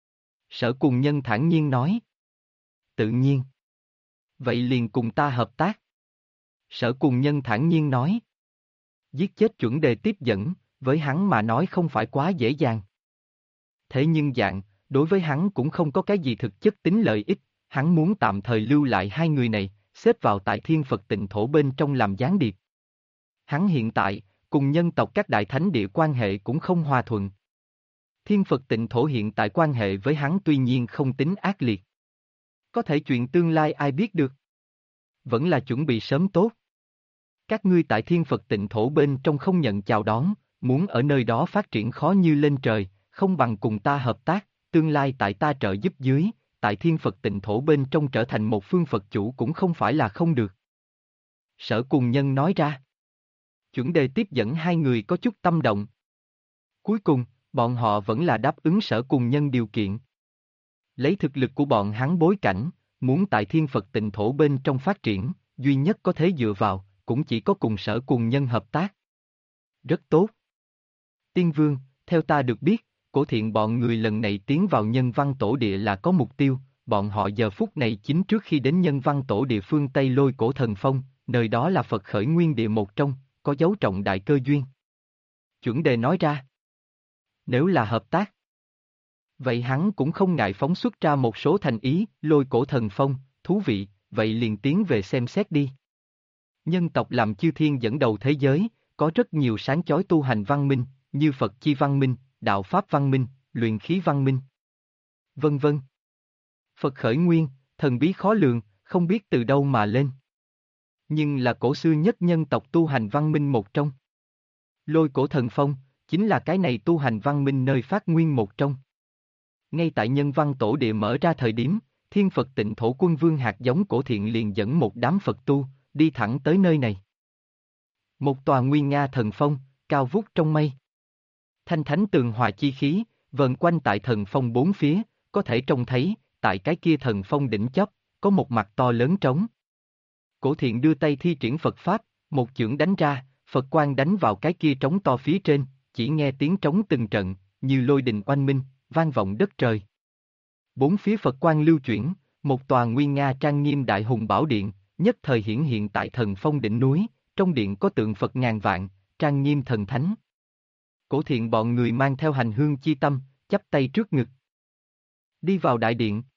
Sở Cùng Nhân thản nhiên nói. Tự nhiên. Vậy liền cùng ta hợp tác. Sở Cùng Nhân thản nhiên nói. Giết chết chuẩn đề tiếp dẫn, với hắn mà nói không phải quá dễ dàng. Thế nhưng dạng, đối với hắn cũng không có cái gì thực chất tính lợi ích, hắn muốn tạm thời lưu lại hai người này, xếp vào tại Thiên Phật Tịnh Thổ bên trong làm gián điệp. Hắn hiện tại, cùng nhân tộc các đại thánh địa quan hệ cũng không hòa thuận. Thiên Phật Tịnh Thổ hiện tại quan hệ với hắn tuy nhiên không tính ác liệt. Có thể chuyện tương lai ai biết được. Vẫn là chuẩn bị sớm tốt. Các ngươi tại Thiên Phật Tịnh Thổ bên trong không nhận chào đón, muốn ở nơi đó phát triển khó như lên trời, không bằng cùng ta hợp tác, tương lai tại ta trợ giúp dưới, tại Thiên Phật Tịnh Thổ bên trong trở thành một phương Phật chủ cũng không phải là không được. Sở Cùng Nhân nói ra. Chuẩn đề tiếp dẫn hai người có chút tâm động. Cuối cùng, bọn họ vẫn là đáp ứng Sở Cùng Nhân điều kiện. Lấy thực lực của bọn hắn bối cảnh, muốn tại Thiên Phật Tịnh Thổ bên trong phát triển, duy nhất có thể dựa vào, cũng chỉ có cùng Sở Cùng Nhân hợp tác. Rất tốt. Tiên Vương, theo ta được biết, Cổ Thiện bọn người lần này tiến vào nhân văn tổ địa là có mục tiêu, bọn họ giờ phút này chính trước khi đến nhân văn tổ địa phương Tây Lôi Cổ Thần Phong, nơi đó là Phật khởi nguyên địa một trong, có dấu trọng đại cơ duyên. Chuẩn đề nói ra. Nếu là hợp tác, vậy hắn cũng không ngại phóng xuất ra một số thành ý, Lôi Cổ Thần Phong, thú vị, vậy liền tiến về xem xét đi. Nhân tộc làm chư thiên dẫn đầu thế giới, có rất nhiều sáng chói tu hành văn minh, như Phật chi văn minh, đạo pháp văn minh, luyện khí văn minh, vân vân. Phật khởi nguyên, thần bí khó lường, không biết từ đâu mà lên. Nhưng là cổ xưa nhất nhân tộc tu hành văn minh một trong. Lôi Cổ Thần Phong, chính là cái này tu hành văn minh nơi phát nguyên một trong. Ngay tại nhân văn tổ địa mở ra thời điểm, Thiên Phật Tịnh Thổ Quân Vương hạt giống cổ thiện liền dẫn một đám Phật tu, đi thẳng tới nơi này. Một tòa nguy nga thần phong, cao vút trong mây. Thanh thánh tường hòa chi khí, vần quanh tại thần phong bốn phía, có thể trông thấy, tại cái kia thần phong đỉnh chóp, có một mặt to lớn trống. Cổ thiện đưa tay thi triển Phật Pháp, một chưởng đánh ra, Phật quang đánh vào cái kia trống to phía trên, chỉ nghe tiếng trống từng trận, như lôi đình oanh minh, vang vọng đất trời. Bốn phía Phật quang lưu chuyển, một tòa nguy nga trang nghiêm đại hùng bảo điện, nhất thời hiển hiện tại thần phong đỉnh núi, trong điện có tượng Phật ngàn vạn, trang nghiêm thần thánh. Cổ thiện bọn người mang theo hành hương chi tâm, chắp tay trước ngực. Đi vào đại điện,